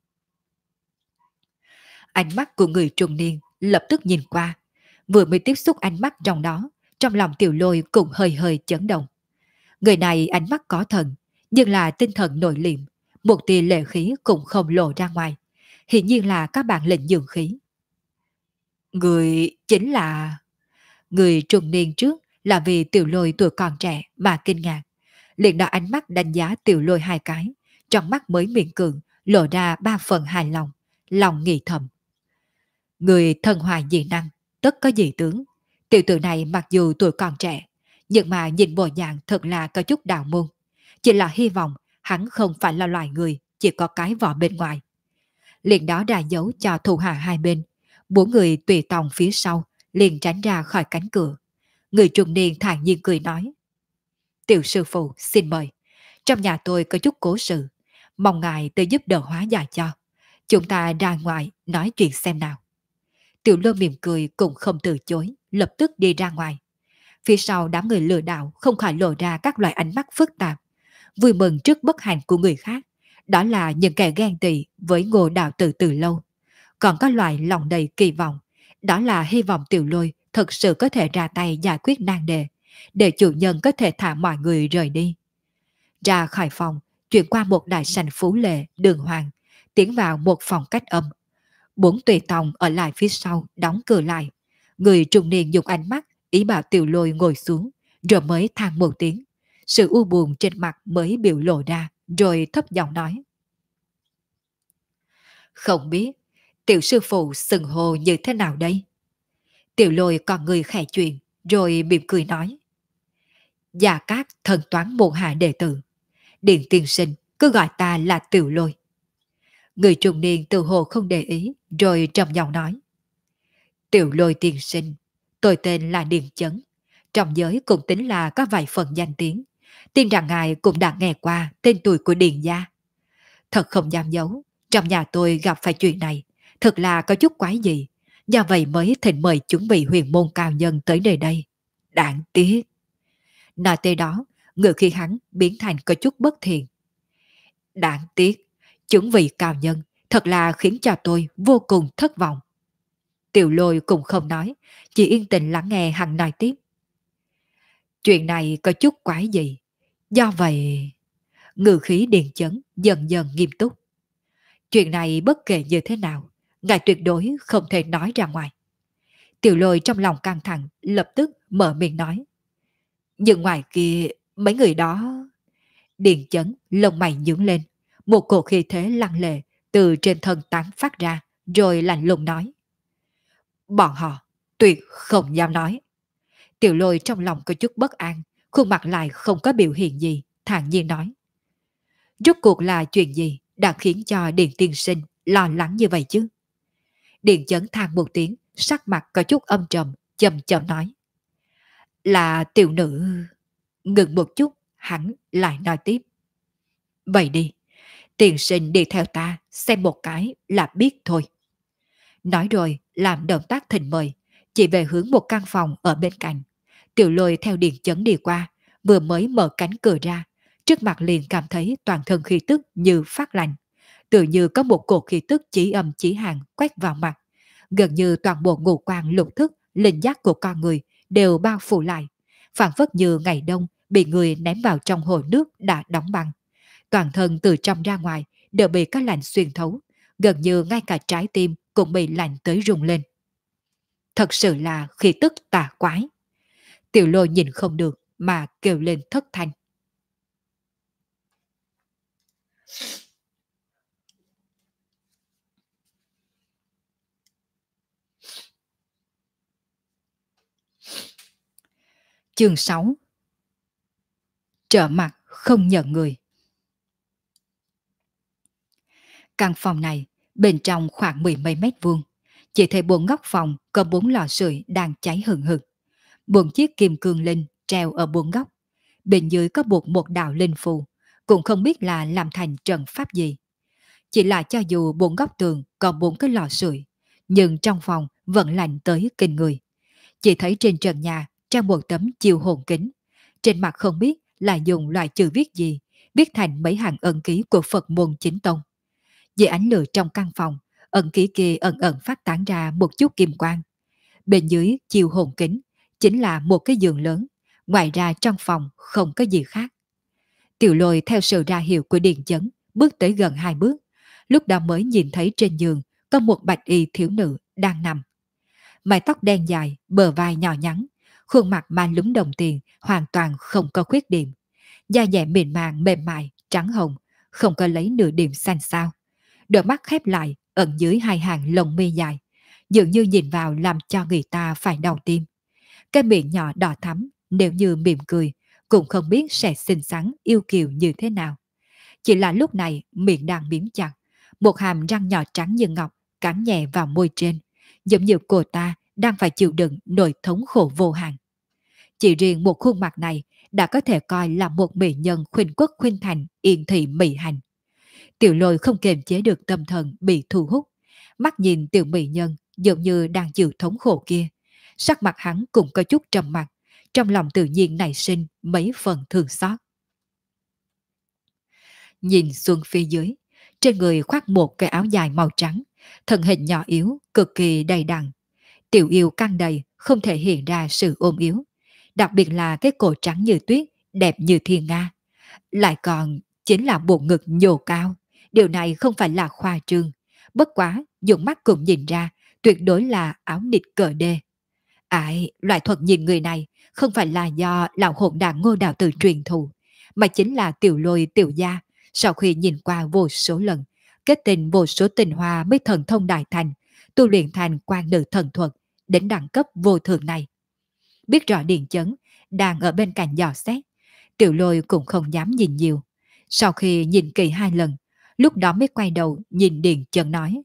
Speaker 1: Ánh mắt của người trung niên lập tức nhìn qua, vừa mới tiếp xúc ánh mắt trong đó, trong lòng Tiểu Lôi cũng hơi hơi chấn động. Người này ánh mắt có thần, nhưng là tinh thần nội liệm, một tia lệ khí cũng không lộ ra ngoài. Hiển nhiên là các bạn lệnh dưỡng khí. Người chính là... Người trung niên trước là vì Tiểu Lôi tuổi còn trẻ mà kinh ngạc. Liền đó ánh mắt đánh giá Tiểu Lôi hai cái, trong mắt mới miệng cường, lộ ra ba phần hài lòng, lòng nghĩ thầm. Người thân hoài dị năng, tất có dị tướng. Tiểu tử này mặc dù tuổi còn trẻ, nhưng mà nhìn bộ dạng thật là có chút đạo môn. Chỉ là hy vọng hắn không phải là loài người, chỉ có cái vỏ bên ngoài. Liền đó đã giấu cho thủ hạ hai bên. Bốn người tùy tòng phía sau, liền tránh ra khỏi cánh cửa. Người trung niên thản nhiên cười nói. Tiểu sư phụ xin mời. Trong nhà tôi có chút cố sự, mong ngài tự giúp đỡ hóa giải cho. Chúng ta ra ngoài nói chuyện xem nào. Tiểu Lôi mỉm cười cũng không từ chối, lập tức đi ra ngoài. Phía sau đám người lừa đảo không khỏi lộ ra các loại ánh mắt phức tạp, vui mừng trước bất hạnh của người khác. Đó là những kẻ ghen tị với Ngô Đạo Tử từ lâu. Còn có loại lòng đầy kỳ vọng, đó là hy vọng Tiểu Lôi thực sự có thể ra tay giải quyết nan đề, để chủ nhân có thể thả mọi người rời đi. Ra khỏi phòng, chuyển qua một đại sảnh phú lệ, đường hoàng, tiến vào một phòng cách âm. Bốn tùy tòng ở lại phía sau, đóng cửa lại. Người trung niên dùng ánh mắt, ý bảo Tiểu Lôi ngồi xuống, rồi mới than một tiếng. Sự u buồn trên mặt mới biểu lộ ra, rồi thấp giọng nói. Không biết, tiểu sư phụ xưng hô như thế nào đây? Tiểu Lôi còn người khẽ chuyện, rồi mỉm cười nói. Gia Cát thần toán môn hạ đệ tử. Điện tiên sinh cứ gọi ta là Tiểu Lôi. Người trung niên tự hồ không để ý, rồi trầm giọng nói. Tiểu Lôi tiên sinh, tôi tên là Điền Chấn. Trong giới cũng tính là có vài phần danh tiếng. Tin rằng ngài cũng đã nghe qua tên tuổi của Điền gia. Thật không dám giấu, trong nhà tôi gặp phải chuyện này, thật là có chút quái gì. Do vậy mới thỉnh mời chuẩn bị huyền môn cao nhân tới nơi đây. Đáng tiếc. Nói tới đó, ngựa khi hắn biến thành có chút bất thiện. Đáng tiếc, chuẩn vị cao nhân thật là khiến cho tôi vô cùng thất vọng. Tiểu Lôi cũng không nói, chỉ yên tĩnh lắng nghe hắn nói tiếp. Chuyện này có chút quái gì. Do vậy, ngự khí Điền Chấn dần dần nghiêm túc. Chuyện này bất kể như thế nào, ngài tuyệt đối không thể nói ra ngoài. Tiểu Lôi trong lòng căng thẳng, lập tức mở miệng nói. Nhưng ngoài kia, mấy người đó... Điền Chấn lông mày nhướng lên, một cổ khí thế lăng lệ từ trên thân tán phát ra, rồi lạnh lùng nói. Bọn họ tuyệt không dám nói. Tiểu Lôi trong lòng có chút bất an, khuôn mặt lại không có biểu hiện gì, thản nhiên nói. Rốt cuộc là chuyện gì đã khiến cho Điền tiên sinh lo lắng như vậy chứ? Điền Chấn than một tiếng, sắc mặt có chút âm trầm, chậm chậm nói. Là tiểu nữ... Ngừng một chút, hắn lại nói tiếp. Vậy đi, tiên sinh đi theo ta xem một cái là biết thôi. Nói rồi làm động tác thỉnh mời, chỉ về hướng một căn phòng ở bên cạnh. Tiểu Lôi theo Điền Chấn đi qua, vừa mới mở cánh cửa ra, trước mặt liền cảm thấy toàn thân khí tức như phát lạnh, tự như có một cột khí tức chí âm chí hàng quét vào mặt, gần như toàn bộ ngũ quan lục thức, linh giác của con người đều bao phủ lại, phản phất như ngày đông bị người ném vào trong hồ nước đã đóng băng. Toàn thân từ trong ra ngoài đều bị các lạnh xuyên thấu, gần như ngay cả trái tim cũng bị lạnh tới rung lên. Thật sự là khí tức tà quái. Tiểu Lôi nhìn không được mà kêu lên thất thanh. Chương 6. Trở mặt không nhận người. Căn phòng này bên trong khoảng 10 mấy mét vuông, chỉ thấy bốn góc phòng có 4 lò sưởi đang cháy hừng hực. 4 chiếc kim cương linh treo ở 4 góc, bên dưới có buộc một đạo linh phù, cũng không biết là làm thành trận pháp gì. Chỉ là cho dù 4 góc tường có 4 cái lò sưởi, nhưng trong phòng vẫn lạnh tới kinh người. Chỉ thấy trên trần nhà treo một tấm chiêu hồn kính, trên mặt không biết là dùng loại chữ viết gì, viết thành mấy hàng ẩn ký của Phật môn chính tông. Dưới ánh lửa trong căn phòng, ẩn ký kia ẩn ẩn phát tán ra một chút kim quang. Bên dưới chiêu hồn kính chính là một cái giường lớn, ngoài ra trong phòng không có gì khác. Tiểu Lôi theo sự ra hiệu của Điền Chấn bước tới gần 2 bước, lúc đó mới nhìn thấy trên giường có một bạch y thiếu nữ đang nằm. Mái tóc đen dài, bờ vai nhỏ nhắn, khuôn mặt ma lúm đồng tiền hoàn toàn không có khuyết điểm. Da dẻ mịn màng mềm mại, trắng hồng, không có lấy nửa điểm xanh xao. Đôi mắt khép lại, ẩn dưới hai hàng lông mi dài, dường như nhìn vào làm cho người ta phải đau tim. Cái miệng nhỏ đỏ thắm, nếu như mỉm cười, cũng không biết sẽ xinh xắn yêu kiều như thế nào. Chỉ là lúc này miệng đang miếm chặt, một hàm răng nhỏ trắng như ngọc cắn nhẹ vào môi trên, giống như cô ta đang phải chịu đựng nỗi thống khổ vô hạn. Chỉ riêng một khuôn mặt này đã có thể coi là một mỹ nhân khuynh quốc khuynh thành, yên thị mỹ hành. Tiểu Lôi không kiềm chế được tâm thần bị thu hút, mắt nhìn tiểu mỹ nhân dường như đang chịu thống khổ kia. Sắc mặt hắn cũng có chút trầm mặc, trong lòng tự nhiên nảy sinh mấy phần thương xót. Nhìn xuống phía dưới, trên người khoác một cái áo dài màu trắng, thân hình nhỏ yếu, cực kỳ đầy đặn. Tiểu yêu căng đầy, không thể hiện ra sự ôm yếu. Đặc biệt là cái cổ trắng như tuyết, đẹp như thiên nga. Lại còn chính là bộ ngực nhô cao. Điều này không phải là khoa trương. Bất quá, dùng mắt cũng nhìn ra, tuyệt đối là áo nịt cỡ đê. Ải, loại thuật nhìn người này không phải là do lão hồn đàn Ngô Đạo Tử truyền thụ, mà chính là Tiểu Lôi tiểu gia, sau khi nhìn qua vô số lần, kết tình vô số tình hoa mới thần thông đại thành, tu luyện thành quan nữ thần thuật, đến đẳng cấp vô thượng này. Biết rõ Điền Chấn đang ở bên cạnh dò xét, Tiểu Lôi cũng không dám nhìn nhiều. Sau khi nhìn kỹ 2 lần, lúc đó mới quay đầu nhìn Điền Chấn nói: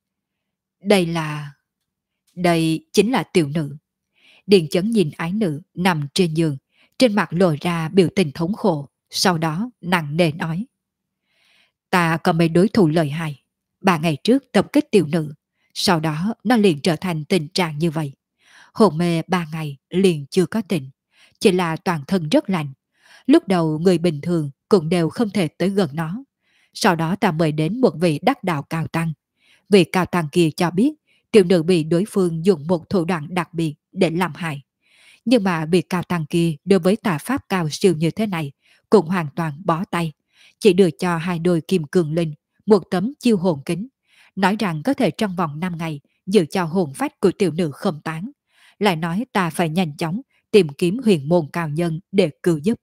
Speaker 1: Đây chính là tiểu nữ. Điền Chấn nhìn ái nữ nằm trên giường, trên mặt lộ ra biểu tình thống khổ, sau đó nặng nề nói: Ta có mấy đối thủ lợi hại, 3 ngày trước tập kích tiểu nữ, sau đó nó liền trở thành tình trạng như vậy. Hôn mê 3 ngày liền chưa có tỉnh, chỉ là toàn thân rất lạnh. Lúc đầu người bình thường cũng đều không thể tới gần nó. Sau đó ta mời đến một vị đắc đạo cao tăng. Vị cao tăng kia cho biết tiểu nữ bị đối phương dùng một thủ đoạn đặc biệt để làm hại. Nhưng mà vị cao tăng kia đối với tà pháp cao siêu như thế này cũng hoàn toàn bó tay. Chỉ đưa cho 2 đôi kim cương linh, một tấm chiêu hồn kính, nói rằng có thể trong vòng 5 ngày giữ cho hồn phách của tiểu nữ không tán. Lại nói ta phải nhanh chóng tìm kiếm huyền môn cao nhân để cứu giúp.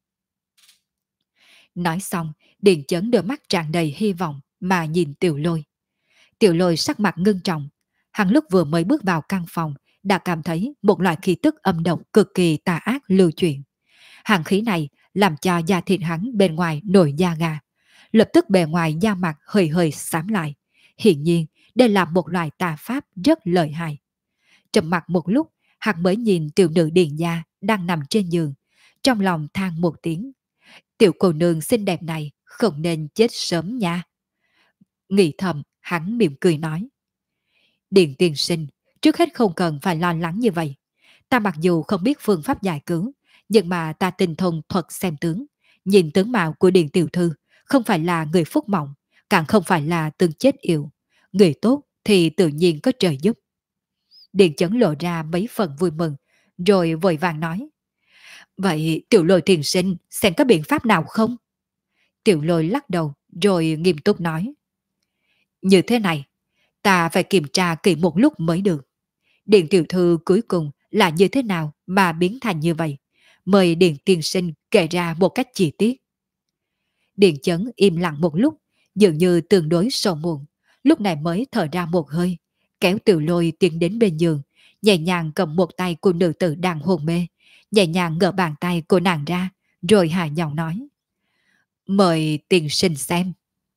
Speaker 1: Nói xong, Điền Chấn đôi mắt tràn đầy hy vọng mà nhìn Tiểu Lôi. Tiểu Lôi sắc mặt ngưng trọng. Hắn lúc vừa mới bước vào căn phòng đã cảm thấy một loại khí tức âm độc cực kỳ tà ác lưu chuyển. Hàng khí này làm cho da thịt hắn bên ngoài nổi da gà. Lập tức bề ngoài da mặt hơi hơi xám lại. Hiển nhiên, đây là một loại tà pháp rất lợi hại. Trầm mặt một lúc, hắn mới nhìn tiểu nữ Điền gia đang nằm trên giường. Trong lòng than một tiếng. Tiểu cô nương xinh đẹp này không nên chết sớm nha. Nghĩ thầm, hắn mỉm cười nói: Điền tiên sinh, trước hết không cần phải lo lắng như vậy. Ta mặc dù không biết phương pháp giải cứu, nhưng mà ta tinh thông thuật xem tướng. Nhìn tướng mạo của Điền tiểu thư, không phải là người phúc mộng, càng không phải là từng chết yểu. Người tốt thì tự nhiên có trời giúp. Điền Chấn lộ ra mấy phần vui mừng, rồi vội vàng nói: Vậy Tiểu Lôi thiền sinh xem có biện pháp nào không? Tiểu Lôi lắc đầu rồi nghiêm túc nói: Như thế này, ta phải kiểm tra kỹ một lúc mới được. Điền tiểu thư cuối cùng là như thế nào mà biến thành như vậy? Mời Điền tiên sinh kể ra một cách chi tiết. Điền Chấn im lặng một lúc, dường như tương đối sầu muộn, lúc này mới thở ra một hơi, kéo Tiểu Lôi tiến đến bên giường, nhẹ nhàng cầm một tay của nữ tử đang hôn mê, nhẹ nhàng gỡ bàn tay của nàng ra, rồi hạ giọng nói: Mời tiên sinh xem.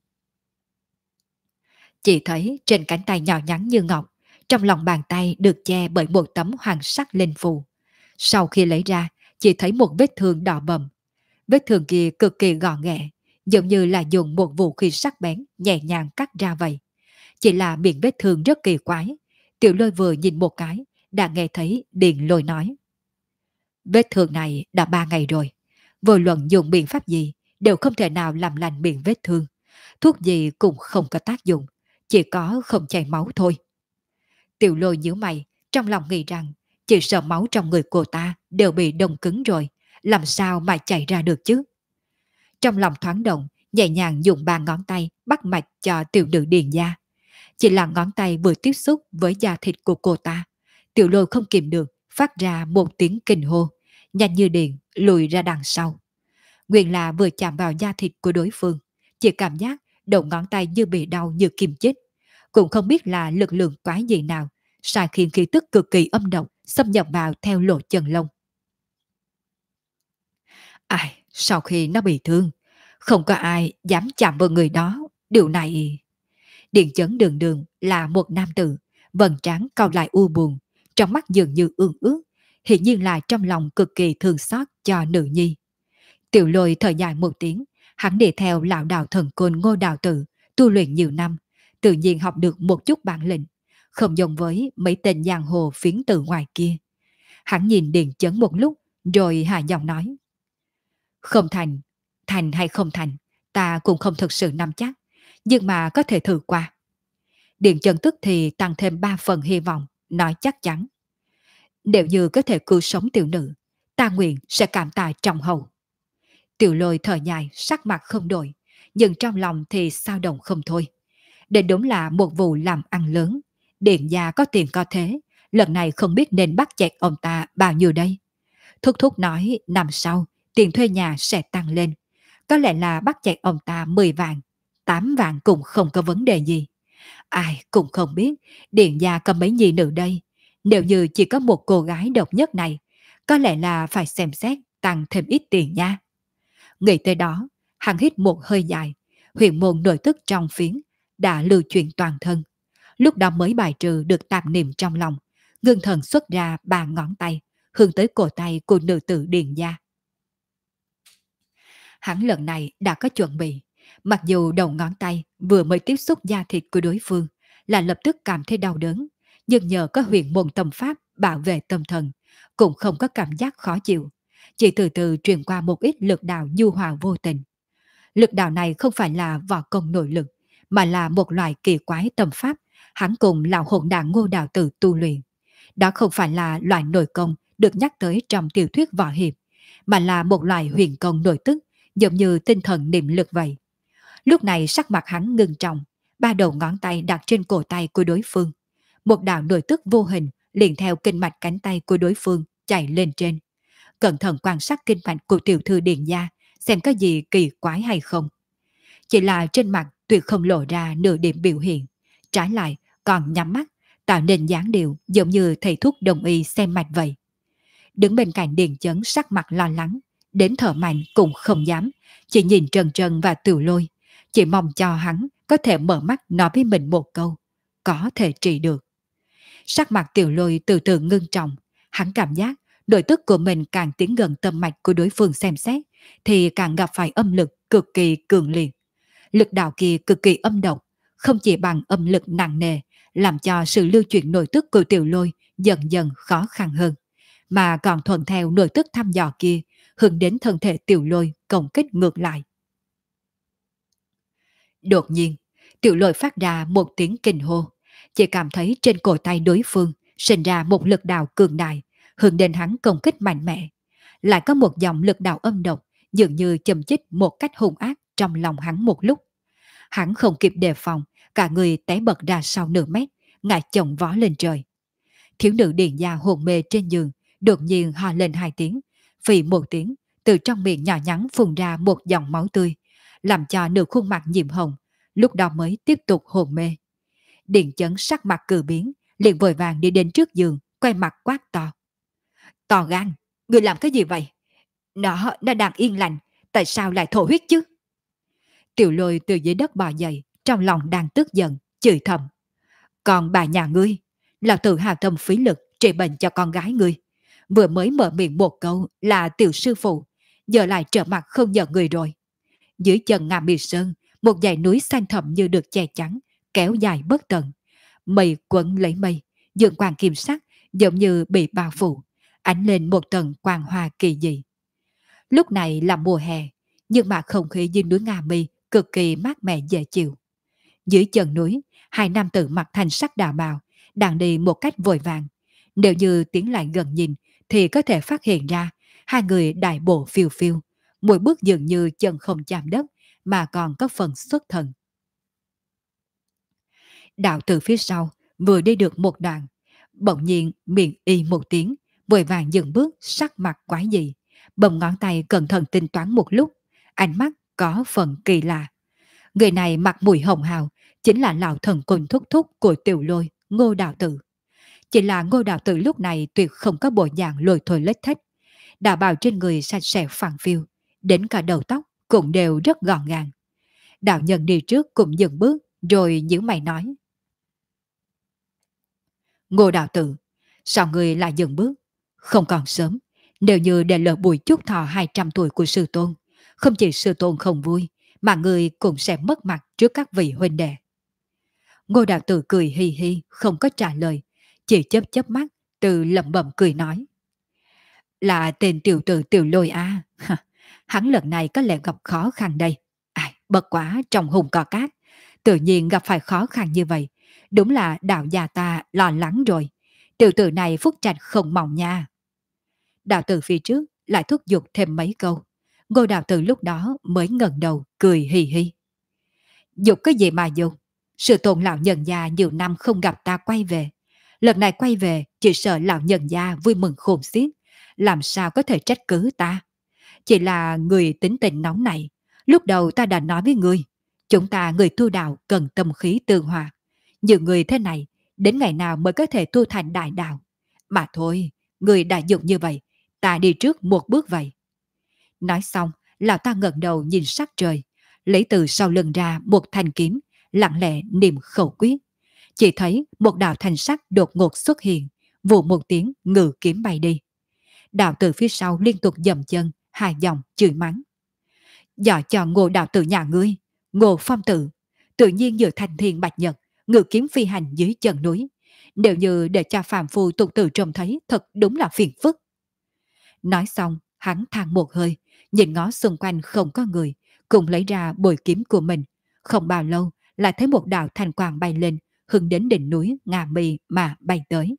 Speaker 1: Chỉ thấy trên cánh tay nhỏ nhắn như ngọc, trong lòng bàn tay được che bởi một tấm hoàng sắc linh phù. Sau khi lấy ra, chỉ thấy một vết thương đỏ bầm. Vết thương kia cực kỳ gọn ghẹ, giống như là dùng một vũ khí sắc bén nhẹ nhàng cắt ra vậy. Chỉ là miệng vết thương rất kỳ quái. Tiểu Lôi vừa nhìn một cái, đã nghe thấy Điền Lôi nói: Vết thương này đã 3 ngày rồi. Vô luận dùng biện pháp gì, đều không thể nào làm lành miệng vết thương. Thuốc gì cũng không có tác dụng, chỉ có không chảy máu thôi. Tiểu Lôi nhíu mày, trong lòng nghĩ rằng chỉ sợ máu trong người cô ta đều bị đông cứng rồi, làm sao mà chảy ra được chứ? Trong lòng thoáng động, nhẹ nhàng dùng 3 ngón tay bắt mạch cho tiểu nữ Điền gia. Chỉ là ngón tay vừa tiếp xúc với da thịt của cô ta, Tiểu Lôi không kìm được phát ra một tiếng kinh hô, nhanh như điện lùi ra đằng sau. Nguyên là vừa chạm vào da thịt của đối phương, chỉ cảm giác đầu ngón tay như bị đau như kim chích. Cũng không biết là lực lượng quái gì nào sai khiến khí tức cực kỳ âm độc xâm nhập vào theo lỗ chân lông. Ai, sau khi nó bị thương, không có ai dám chạm vào người đó. Điều này... Điện Chấn đường đường là một nam tử, vầng trán cau lại u buồn, trong mắt dường như ương ước, hiển nhiên là trong lòng cực kỳ thương xót cho nữ nhi. Tiểu Lôi thở dài một tiếng, hắn đi theo lão đạo thần côn Ngô Đạo Tử, tu luyện nhiều năm, tự nhiên học được một chút bản lĩnh, không giống với mấy tên giang hồ phiến từ ngoài kia. Hắn nhìn Điền Chấn một lúc, rồi hạ giọng nói. Không thành, thành hay không thành, ta cũng không thực sự nắm chắc, nhưng mà có thể thử qua. Điền Chấn tức thì tăng thêm 3 phần hy vọng, nói chắc chắn. Nếu như có thể cứu sống tiểu nữ, ta nguyện sẽ cảm tạ trọng hậu. Tiểu Lôi thở dài, sắc mặt không đổi, nhưng trong lòng thì sao động không thôi. Đây đúng là một vụ làm ăn lớn. Điện gia có tiền có thế, lần này không biết nên bắt chẹt ông ta bao nhiêu đây. Thúc thúc nói năm sau, tiền thuê nhà sẽ tăng lên. Có lẽ là bắt chẹt ông ta 10 vạn, 8 vạn cũng không có vấn đề gì. Ai cũng không biết điện gia có mấy nhi nữ đây. Nếu như chỉ có một cô gái độc nhất này, có lẽ là phải xem xét tăng thêm ít tiền nha. Nghĩ tới đó, hắn hít một hơi dài, huyền môn nội tức trong phiến đã lưu chuyển toàn thân. Lúc đó mới bài trừ được tạp niệm trong lòng, ngưng thần xuất ra 3 ngón tay, hướng tới cổ tay của nữ tử Điền gia. Hắn lần này đã có chuẩn bị, mặc dù đầu ngón tay vừa mới tiếp xúc da thịt của đối phương là lập tức cảm thấy đau đớn, nhưng nhờ có huyền môn tâm pháp bảo vệ tâm thần, cũng không có cảm giác khó chịu, chỉ từ từ truyền qua một ít lực đạo nhu hòa vô tình. Lực đạo này không phải là võ công nội lực, mà là một loại kỳ quái tâm pháp, hắn cùng lão hồn đảng Ngô Đạo Tử tu luyện. Đó không phải là loại nội công được nhắc tới trong tiểu thuyết võ hiệp, mà là một loại huyền công nội tức, giống như tinh thần niệm lực vậy. Lúc này sắc mặt hắn ngưng trọng, 3 đầu ngón tay đặt trên cổ tay của đối phương. Một đạo nội tức vô hình liền theo kinh mạch cánh tay của đối phương chạy lên trên. Cẩn thận quan sát kinh mạch của tiểu thư Điền gia, xem có gì kỳ quái hay không. Chỉ là trên mặt tuyệt không lộ ra nửa điểm biểu hiện, trái lại còn nhắm mắt, tạo nên dáng điệu giống như thầy thuốc đồng y xem mạch vậy. Đứng bên cạnh Điền Chấn sắc mặt lo lắng, đến thở mạnh cũng không dám, chỉ nhìn Trần Trần và Tiểu Lôi, chỉ mong cho hắn có thể mở mắt nói với mình một câu, có thể trị được. Sắc mặt Tiểu Lôi từ từ ngưng trọng, hắn cảm giác nội tức của mình càng tiến gần tâm mạch của đối phương xem xét, thì càng gặp phải âm lực cực kỳ cường liệt. Lực đạo kia cực kỳ âm độc, không chỉ bằng âm lực nặng nề, làm cho sự lưu chuyển nội tức của Tiểu Lôi dần dần khó khăn hơn, mà còn thuận theo nội tức thăm dò kia, hướng đến thân thể Tiểu Lôi công kích ngược lại. Đột nhiên, Tiểu Lôi phát ra một tiếng kinh hô, chỉ cảm thấy trên cổ tay đối phương sinh ra một lực đạo cường đại, hướng đến hắn công kích mạnh mẽ. Lại có một dòng lực đạo âm độc, dường như châm chích một cách hung ác trong lòng hắn một lúc. Hắn không kịp đề phòng, cả người té bật ra sau nửa mét, ngã chồng vó lên trời. Thiếu nữ Điền gia hồn mê trên giường, đột nhiên ho lên 2 tiếng, phì một tiếng, từ trong miệng nhỏ nhắn phun ra một dòng máu tươi, làm cho nửa khuôn mặt nhiễm hồng, lúc đó mới tiếp tục hồn mê. Điền Chấn sắc mặt cử biến, liền vội vàng đi đến trước giường, quay mặt quát to. To gan, người làm cái gì vậy? Nó đang yên lành, tại sao lại thổ huyết chứ? Tiểu Lôi từ dưới đất bò dậy, trong lòng đang tức giận, chửi thầm. Còn bà nhà ngươi, là tự hào tâm phí lực trị bệnh cho con gái ngươi. Vừa mới mở miệng một câu là tiểu sư phụ, giờ lại trở mặt không nhận người rồi. Dưới chân Nga Mi Sơn, một dãy núi xanh thẳm như được che chắn, kéo dài bất tận. Mây quấn lấy mây, dương quang kim sắc giống như bị bao phủ, ánh lên một tầng quang hoa kỳ dị. Lúc này là mùa hè, nhưng mà không khí dưới núi Nga Mi cực kỳ mát mẻ dễ chịu. Dưới chân núi, 2 nam tử mặc thành sắc đạo bào, đang đi một cách vội vàng. Nếu như tiến lại gần nhìn, thì có thể phát hiện ra 2 người đại bộ phiêu phiêu, mỗi bước dường như chân không chạm đất, mà còn có phần xuất thần. Đạo từ phía sau, vừa đi được một đoạn, bỗng nhiên miệng y một tiếng, vội vàng dừng bước, sắc mặt quái dị, bầm ngón tay cẩn thận tính toán một lúc, ánh mắt có phần kỳ lạ. Người này mặt mũi hồng hào, chính là lão thần côn thúc thúc của Tiểu Lôi, Ngô Đạo Tử. Chỉ là Ngô Đạo Tử lúc này tuyệt không có bộ dạng lôi thôi lết thết. Đạo bào trên người sạch sẽ phẳng phiu, đến cả đầu tóc cũng đều rất gọn gàng. Đạo nhân đi trước cũng dừng bước, rồi nhíu mày nói. Ngô Đạo Tử, sao người lại dừng bước? Không còn sớm, nếu như để lỡ buổi chúc thọ 200 tuổi của sư tôn, không chỉ sư tôn không vui, mà người cũng sẽ mất mặt trước các vị huynh đệ. Ngô Đạo Tử cười hi hi, không có trả lời, chỉ chớp chớp mắt, từ lẩm bẩm cười nói. Là tên tiểu tử tiểu lôi a. Hắn lần này có lẽ gặp khó khăn đây. Ai, bất quá trong hùng cò cát, tự nhiên gặp phải khó khăn như vậy. Đúng là đạo gia ta lo lắng rồi. Tiểu tử này phúc trạch không mỏng nha. Đạo tử phía trước lại thúc giục thêm mấy câu. Ngô đạo tử lúc đó mới ngẩng đầu cười hì hì. Dục cái gì mà dục? Sự tôn lão nhân gia nhiều năm không gặp ta quay về. Lần này quay về chỉ sợ lão nhân gia vui mừng khôn xiết. Làm sao có thể trách cứ ta? Chỉ là người tính tình nóng này. Lúc đầu ta đã nói với ngươi, chúng ta người tu đạo cần tâm khí tương hòa. Nhiều người thế này, đến ngày nào mới có thể tu thành đại đạo? Mà thôi, người đã dụng như vậy, ta đi trước một bước vậy. Nói xong, lão ta ngẩng đầu nhìn sắc trời, lấy từ sau lưng ra một thanh kiếm, lặng lẽ niệm khẩu quyết. Chỉ thấy một đạo thanh sắc đột ngột xuất hiện, vù một tiếng ngự kiếm bay đi. Đạo tử phía sau liên tục dậm chân, hai dòng chửi mắng. Dọ cho Ngô đạo tử nhà ngươi, Ngô Phong Tử, tự nhiên giữa thanh thiên bạch nhật, ngự kiếm phi hành dưới chân núi. Nếu như để cho phàm phu tục tử trông thấy, thật đúng là phiền phức. Nói xong, hắn than một hơi, nhìn ngó xung quanh không có người, cùng lấy ra bội kiếm của mình. Không bao lâu, lại thấy một đạo thanh quang bay lên, hướng đến đỉnh núi Nga Mi mà bay tới.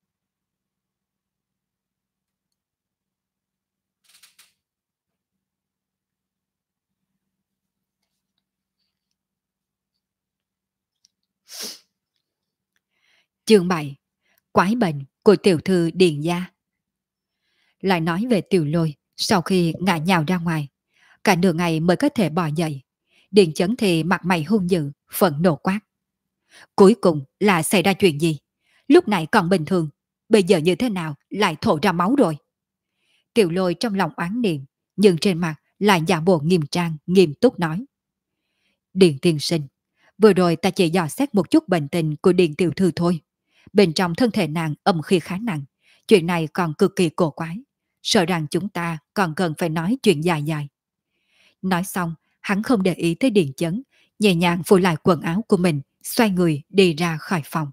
Speaker 1: Chương 7. Quái bệnh của tiểu thư Điền Gia. Lại nói về Tiểu Lôi, sau khi ngã nhào ra ngoài, cả nửa ngày mới có thể bò dậy. Điền Chấn thì mặt mày hung dữ, phẫn nộ quát. Cuối cùng là xảy ra chuyện gì? Lúc này còn bình thường, bây giờ như thế nào lại thổ ra máu rồi? Tiểu Lôi trong lòng oán niệm, nhưng trên mặt lại giả bộ nghiêm trang, nghiêm túc nói. Điền tiên sinh, vừa rồi ta chỉ dò xét một chút bệnh tình của Điền tiểu thư thôi. Bên trong thân thể nàng âm khí khá nặng, chuyện này còn cực kỳ cổ quái. Sợ rằng chúng ta còn cần phải nói chuyện dài dài. Nói xong, hắn không để ý tới Điền Chấn, nhẹ nhàng phủ lại quần áo của mình, xoay người đi ra khỏi phòng.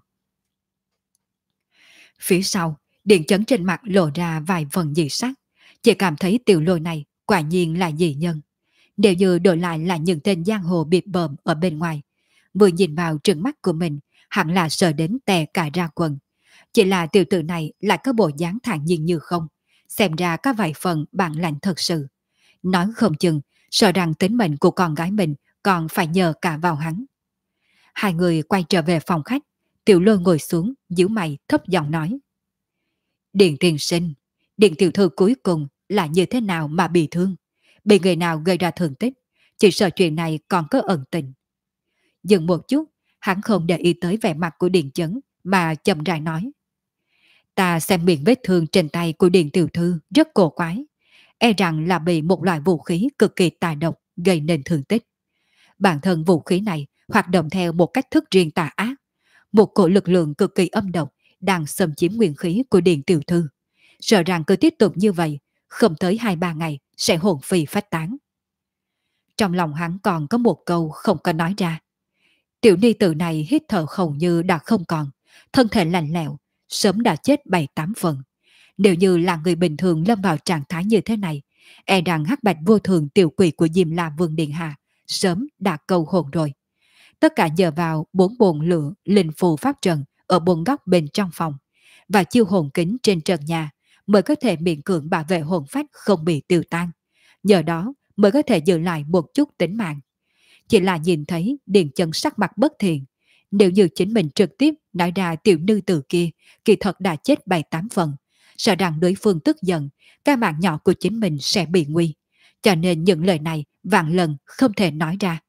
Speaker 1: Phía sau, Điền Chấn trên mặt lộ ra vài phần dị sắc, chỉ cảm thấy Tiểu Lôi này quả nhiên là dị nhân. Nếu như đổi lại là những tên giang hồ bịp bợm ở bên ngoài, vừa nhìn vào trừng mắt của mình, hẳn là sợ đến tè cả ra quần. Chỉ là tiểu tử này lại có bộ dáng thản nhiên như không, xem ra có vài phần bản lãnh thật sự. Nói không chừng, sợ rằng tính mệnh của con gái mình còn phải nhờ cả vào hắn. Hai người quay trở về phòng khách, Tiểu Lôi ngồi xuống, nhíu mày thấp giọng nói. Điền tiên sinh, Điền tiểu thư cuối cùng là như thế nào mà bị thương? Bị người nào gây ra thương tích? Chỉ sợ chuyện này còn có ẩn tình. Dừng một chút, hắn không để ý tới vẻ mặt của Điền Chấn, mà chậm rãi nói. Ta xem miệng vết thương trên tay của Điền tiểu thư rất cổ quái. E rằng là bị một loại vũ khí cực kỳ tà độc gây nên thương tích. Bản thân vũ khí này hoạt động theo một cách thức riêng tà ác. Một cổ lực lượng cực kỳ âm độc đang xâm chiếm nguyên khí của Điền tiểu thư. Sợ rằng cứ tiếp tục như vậy, không tới 2-3 ngày sẽ hồn phi phách tán. Trong lòng hắn còn có một câu không có nói ra. Tiểu ni tử này hít thở hầu như đã không còn, thân thể lạnh lẽo, sớm đã chết 7-8 phần. Nếu như là người bình thường lâm vào trạng thái như thế này, e rằng hắc bạch vô thường tiểu quỷ của Diêm La Vương Điện Hạ sớm đã cầu hồn rồi. Tất cả nhờ vào 4 bồn lửa linh phù pháp trận ở 4 góc bên trong phòng và chiêu hồn kính trên trần nhà mới có thể miễn cưỡng bảo vệ hồn phách không bị tiêu tan. Nhờ đó mới có thể giữ lại một chút tính mạng. Chỉ là nhìn thấy Điền Chấn sắc mặt bất thiện. Nếu như chính mình trực tiếp nói ra tiểu nữ tử kia kỳ thật đã chết 7-8 phần, sợ rằng đối phương tức giận, cái mạng nhỏ của chính mình sẽ bị nguy. Cho nên những lời này vạn lần không thể nói ra.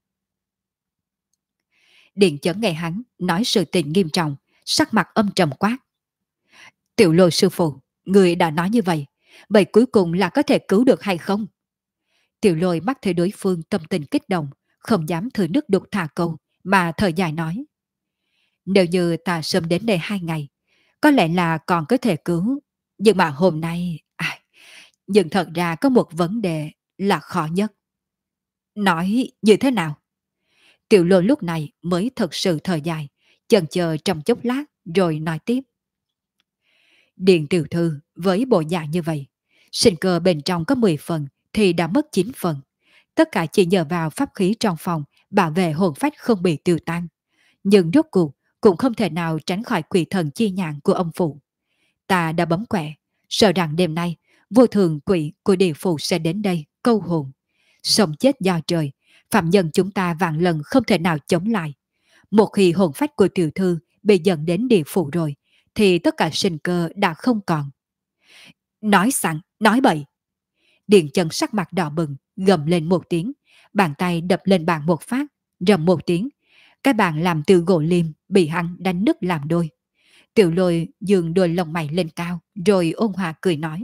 Speaker 1: Điền Chấn nghe hắn nói sự tình nghiêm trọng, sắc mặt âm trầm quát. Tiểu Lôi sư phụ, người đã nói như vậy cuối cùng là có thể cứu được hay không? Tiểu Lôi mắt thấy đối phương tâm tình kích động, không dám thừa nước đục thả câu, mà thở dài nói. Nếu như ta sớm đến đây 2 ngày, có lẽ là còn có thể cứu, Nhưng mà hôm nay, nhưng thật ra có một vấn đề là khó nhất. Nói như thế nào? Tiểu Lôi lúc này mới thật sự thở dài, chần chờ trong chốc lát rồi nói tiếp. Điền tiểu thư với bộ dạng như vậy, sinh cơ bên trong có 10 phần thì đã mất 9 phần. Tất cả chỉ nhờ vào pháp khí trong phòng bảo vệ hồn phách không bị tiêu tan. Nhưng rốt cuộc cũng không thể nào tránh khỏi quỷ thần chi nhãn của ông phụ. Ta đã bấm quẹ, sợ rằng đêm nay vô thường quỷ của địa phủ sẽ đến đây câu hồn. Sống chết do trời, phạm nhân chúng ta vạn lần không thể nào chống lại. Một khi hồn phách của tiểu thư bị dẫn đến địa phủ rồi, thì tất cả sinh cơ đã không còn. Nói sẵn, nói bậy. Điện chân sắc mặt đỏ bừng, gầm lên một tiếng, bàn tay đập lên bàn một phát, rầm một tiếng. Cái bàn làm từ gỗ liêm bị hắn đánh nứt làm đôi. Tiểu Lôi dường đôi lông mày lên cao, rồi ôn hòa cười nói.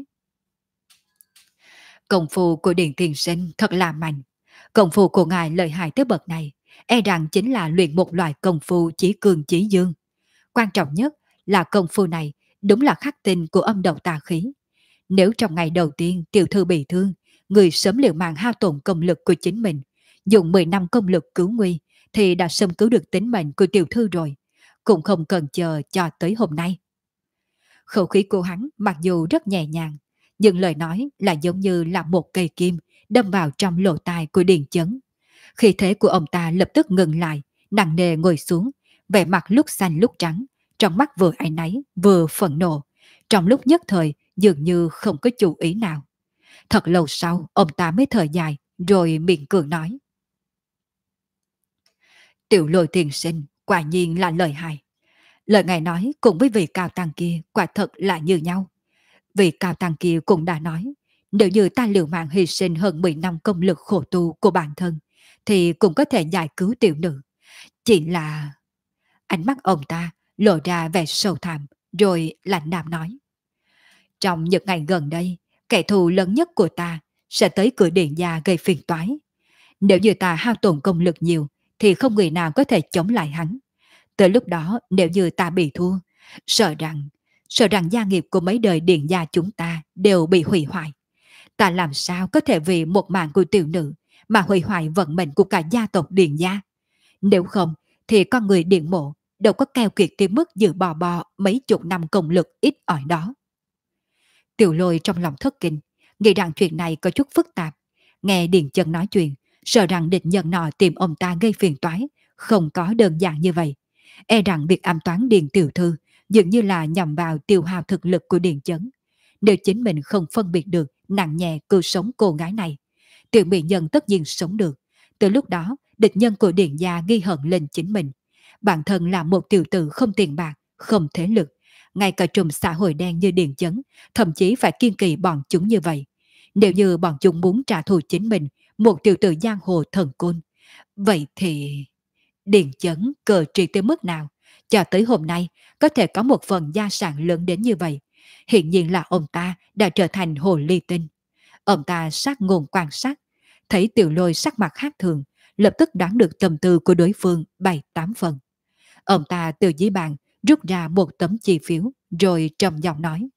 Speaker 1: Công phu của Điện Tiền Sinh thật là mạnh. Công phu của ngài lợi hại tới bậc này, e rằng chính là luyện một loại công phu chí cường chí dương. Quan trọng nhất là công phu này đúng là khắc tinh của âm độc tà khí. Nếu trong ngày đầu tiên tiểu thư bị thương, người sớm liều mạng hao tổn công lực của chính mình, dùng 10 năm công lực cứu nguy, thì đã sớm cứu được tính mệnh của tiểu thư rồi, cũng không cần chờ cho tới hôm nay. Khẩu khí của hắn mặc dù rất nhẹ nhàng, nhưng lời nói là giống như là một cây kim đâm vào trong lỗ tai của Điền Chấn. Khí thế của ông ta lập tức ngừng lại, nặng nề ngồi xuống, vẻ mặt lúc xanh lúc trắng, trong mắt vừa áy náy vừa phẫn nộ, trong lúc nhất thời dường như không có chủ ý nào. Thật lâu sau, ông ta mới thở dài, rồi miệng cười nói. Tiểu Lôi tiền sinh, quả nhiên là lợi hại. Lời ngài nói cùng với vị cao tăng kia quả thật là như nhau. Vị cao tăng kia cũng đã nói, nếu như ta liều mạng hy sinh hơn 10 năm công lực khổ tu của bản thân, thì cũng có thể giải cứu tiểu nữ. Chỉ là... Ánh mắt ông ta lộ ra vẻ sâu thẳm, rồi lạnh đạm nói. Trong những ngày gần đây, kẻ thù lớn nhất của ta sẽ tới cửa điện gia gây phiền toái. Nếu như ta hao tổn công lực nhiều, thì không người nào có thể chống lại hắn. Tới lúc đó, nếu như ta bị thua, sợ rằng gia nghiệp của mấy đời điện gia chúng ta đều bị hủy hoại. Ta làm sao có thể vì một mạng của tiểu nữ mà hủy hoại vận mệnh của cả gia tộc điện gia? Nếu không, thì con người điện mộ đâu có keo kiệt tới mức giữ bò bò mấy chục năm công lực ít ỏi đó. Tiểu Lôi trong lòng thất kinh, nghĩ rằng chuyện này có chút phức tạp. Nghe Điền Chân nói chuyện, sợ rằng địch nhân nọ tìm ông ta gây phiền toái, không có đơn giản như vậy. E rằng việc ám toán Điền tiểu thư dường như là nhằm vào tiêu hao thực lực của Điền Chấn. Nếu chính mình không phân biệt được nặng nhẹ cứu sống cô gái này, tiểu mỹ nhân tất nhiên sống được. Từ lúc đó, địch nhân của Điền gia ghi hận lên chính mình. Bản thân là một tiểu tử không tiền bạc, không thế lực. Ngay cả trùm xã hội đen như Điền Chấn, thậm chí phải kiên kỳ bọn chúng như vậy. Nếu như bọn chúng muốn trả thù chính mình, một tiểu tử giang hồ thần côn, vậy thì... Điền Chấn cờ trị tới mức nào, cho tới hôm nay có thể có một phần gia sản lớn đến như vậy. Hiện nhiên là ông ta đã trở thành hồ ly tinh. Ông ta sát ngôn quan sát, thấy Tiểu Lôi sắc mặt khác thường, lập tức đoán được tâm tư của đối phương 7-8 phần. Ông ta từ dưới bàn rút ra một tấm chi phiếu, rồi trầm giọng nói.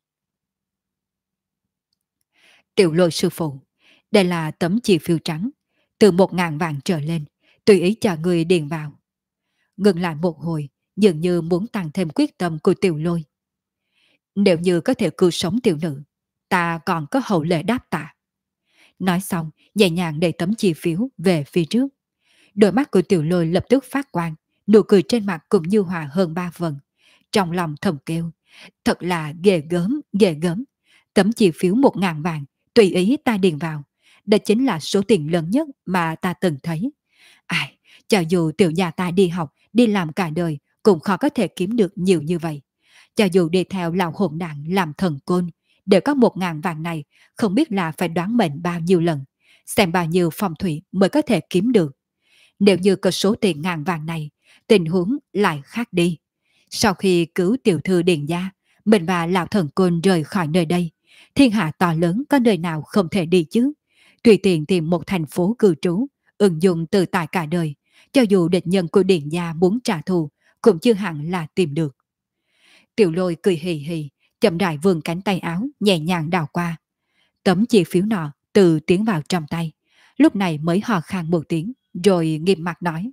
Speaker 1: Tiểu Lôi sư phụ, đây là tấm chi phiếu trắng, từ 1.000 vạn trở lên, tùy ý cho người điền vào. Ngừng lại một hồi, dường như muốn tăng thêm quyết tâm của Tiểu Lôi. Nếu như có thể cứu sống tiểu nữ, ta còn có hậu lệ đáp tạ. Nói xong, nhẹ nhàng đẩy tấm chi phiếu về phía trước. Đôi mắt của Tiểu Lôi lập tức phát quang, nụ cười trên mặt cũng như hòa hơn 3 phần. Trong lòng thầm kêu, thật là ghê gớm, ghê gớm. Tấm chi phiếu 1.000 vạn, tùy ý ta điền vào. Đó chính là số tiền lớn nhất mà ta từng thấy. Ai, cho dù tiểu gia ta đi học, đi làm cả đời, cũng khó có thể kiếm được nhiều như vậy. Cho dù đi theo lão hỗn đản làm thần côn, để có 1.000 vạn này, không biết là phải đoán mệnh bao nhiêu lần, xem bao nhiêu phong thủy mới có thể kiếm được. Nếu như có số tiền ngàn vàng này, tình huống lại khác đi. Sau khi cứu tiểu thư Điền gia, mình và lão thần côn rời khỏi nơi đây, thiên hạ to lớn có nơi nào không thể đi chứ? Tùy tiện tìm một thành phố cư trú, ứng dụng tự tại cả đời, cho dù địch nhân của Điền gia muốn trả thù, cũng chưa hẳn là tìm được. Tiểu Lôi cười hì hì, chậm rãi vươn cánh tay áo nhẹ nhàng đào qua. Tấm chi phiếu nọ từ tiến vào trong tay, lúc này mới hò khan một tiếng, rồi nghiêm mặt nói.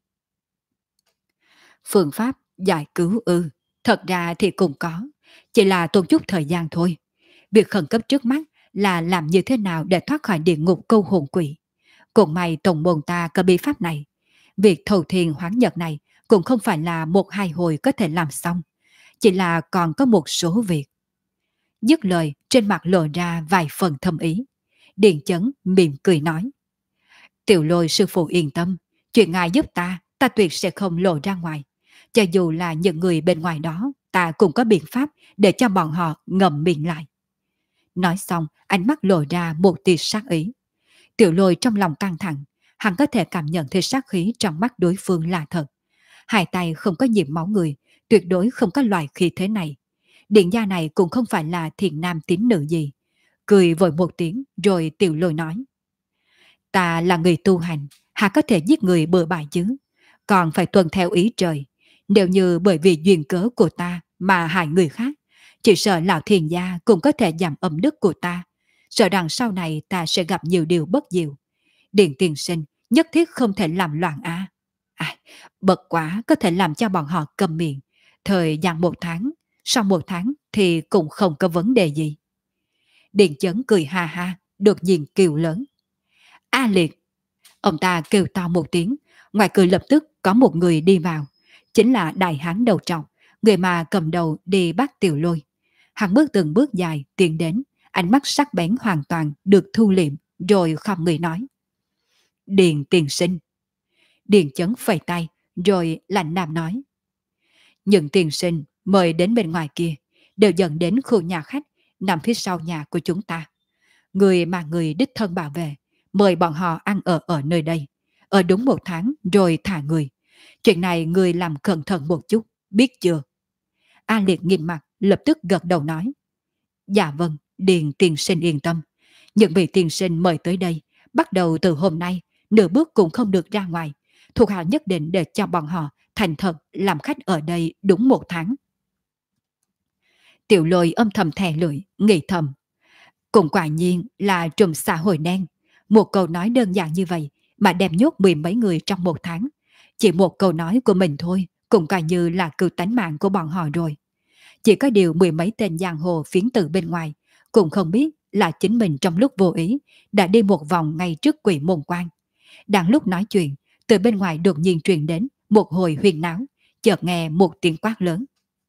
Speaker 1: Phương pháp giải cứu ư, thật ra thì cũng có, chỉ là tốn chút thời gian thôi. Việc khẩn cấp trước mắt là làm như thế nào để thoát khỏi địa ngục câu hồn quỷ. Cũng may tổng môn ta có bí pháp này. Việc thầu thiền hoán nhật này cũng không phải là một hai hồi có thể làm xong, chỉ là còn có một số việc. Dứt lời, trên mặt lộ ra vài phần thâm ý. Điền Chấn mỉm cười nói. Tiểu Lôi sư phụ yên tâm, chuyện ngài giúp ta tuyệt sẽ không lộ ra ngoài. Cho dù là những người bên ngoài đó, ta cũng có biện pháp để cho bọn họ ngậm miệng lại. Nói xong, ánh mắt lộ ra một tia sát ý. Tiểu Lôi trong lòng căng thẳng, hắn có thể cảm nhận thấy sát khí trong mắt đối phương là thật. Hai tay không có nhiễm máu người, tuyệt đối không có loại khí thế này. Điện gia này cũng không phải là thiện nam tín nữ gì. Cười vội một tiếng rồi Tiểu Lôi nói. Ta là người tu hành, hà có thể giết người bừa bãi chứ, còn phải tuân theo ý trời. Nếu như bởi vì duyên cớ của ta mà hại người khác, chỉ sợ lão thiền gia cũng có thể giảm âm đức của ta. Sợ rằng sau này ta sẽ gặp nhiều điều bất diệu. Điện tiên sinh nhất thiết không thể làm loạn á. Bật quả có thể làm cho bọn họ câm miệng. Thời gian 1 tháng, sau 1 tháng thì cũng không có vấn đề gì. Điện Chấn cười ha ha, đột nhiên kêu lớn. A Liệt! Ông ta kêu to một tiếng, ngoài cười lập tức có một người đi vào. Chính là đại hán đầu trọc, người mà cầm đầu đi bắt Tiểu Lôi. Hắn bước từng bước dài tiến đến, ánh mắt sắc bén hoàn toàn được thu liệm, rồi không người nói. Điền tiên sinh. Điền Chấn phẩy tay, rồi lạnh nam nói. Những tiên sinh mời đến bên ngoài kia, đều dẫn đến khu nhà khách nằm phía sau nhà của chúng ta. Người mà người đích thân bảo vệ, mời bọn họ ăn ở nơi đây, ở đúng 1 tháng rồi thả người. Chuyện này người làm cẩn thận một chút, biết chưa? A Liệt nghiêm mặt, lập tức gật đầu nói. Dạ vâng, Điền tiên sinh yên tâm. Những vị tiên sinh mời tới đây, bắt đầu từ hôm nay, nửa bước cũng không được ra ngoài. Thuộc hạ nhất định để cho bọn họ thành thật làm khách ở đây đúng 1 tháng. Tiểu Lôi âm thầm thè lưỡi, nghĩ thầm. Cũng quả nhiên là trùm xã hội đen. Một câu nói đơn giản như vậy mà đem nhốt 10 mấy người trong 1 tháng. Chỉ một câu nói của mình thôi cũng coi như là cứu tánh mạng của bọn họ rồi. Chỉ có điều 10 mấy tên giang hồ phiến tử bên ngoài cũng không biết là chính mình trong lúc vô ý đã đi một vòng ngay trước Quỷ Môn Quan. Đang lúc nói chuyện, từ bên ngoài đột nhiên truyền đến một hồi huyên náo, chợt nghe một tiếng quát lớn.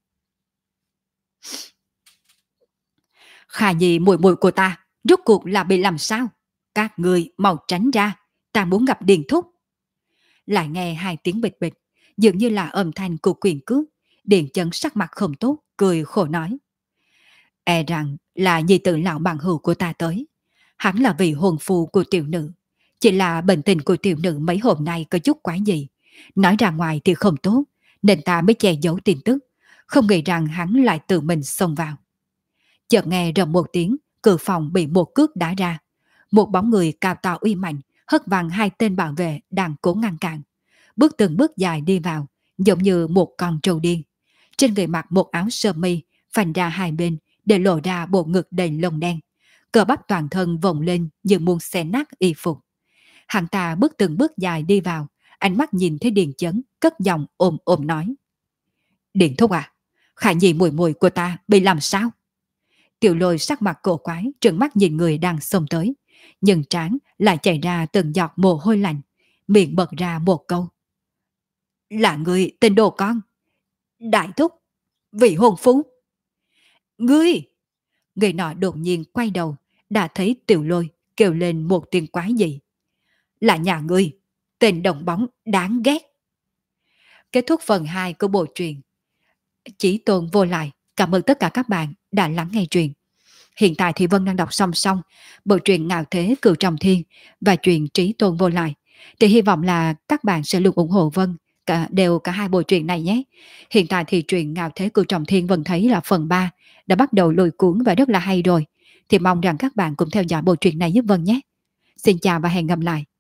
Speaker 1: Khả Nhi muội muội của ta, rốt cuộc là bị làm sao? Các người mau tránh ra, ta muốn gặp Điền thúc. Lại nghe 2 tiếng bịch bịch, dường như là âm thanh của quyền cước. Điền Chấn sắc mặt không tốt, cười khổ nói. E rằng là nhi tử lão bằng hữu của ta tới. Hắn là vị hôn phu của tiểu nữ. Chỉ là bệnh tình của tiểu nữ mấy hôm nay có chút quái gì. Nói ra ngoài thì không tốt, nên ta mới che giấu tin tức. Không nghĩ rằng hắn lại tự mình xông vào. Chợt nghe rầm một tiếng, cửa phòng bị một cước đá ra. Một bóng người cao to uy mạnh hất văng 2 tên bảo vệ đang cố ngăn cản. Bước từng bước dài đi vào, giống như một con trâu điên. Trên người mặc một áo sơ mi, phanh ra 2 bên để lộ ra bộ ngực đầy lông đen. Cơ bắp toàn thân vòng lên như muốn xé nát y phục. Hắn ta bước từng bước dài đi vào, ánh mắt nhìn thấy Điền Chấn, cất giọng ôm ôm nói. Điền thúc à, Khả Nhi muội muội của ta bị làm sao? Tiểu Lôi sắc mặt cổ quái, trừng mắt nhìn người đang xông tới. Nhưng trán lại chảy ra từng giọt mồ hôi lạnh, miệng bật ra một câu. Là người tên đồ con. Đại thúc, vị hôn phú. Ngươi! Người nọ đột nhiên quay đầu, đã thấy Tiểu Lôi kêu lên một tiếng quái dị. Là nhà ngươi, tên đồng bóng đáng ghét. Kết thúc phần 2 của bộ truyện Chí Tôn Vô Lại. Cảm ơn tất cả các bạn đã lắng nghe truyện. Hiện tại thì Vân đang đọc song song bộ truyện Ngạo Thế Cửu Trọng Thiên và truyện Trí Tôn Vô Lại. Thì hy vọng là các bạn sẽ luôn ủng hộ Vân cả 2 bộ truyện này nhé. Hiện tại thì truyện Ngạo Thế Cửu Trọng Thiên Vân thấy là phần 3 đã bắt đầu lôi cuốn và rất là hay rồi. Thì mong rằng các bạn cùng theo dõi bộ truyện này giúp Vân nhé. Xin chào và hẹn gặp lại.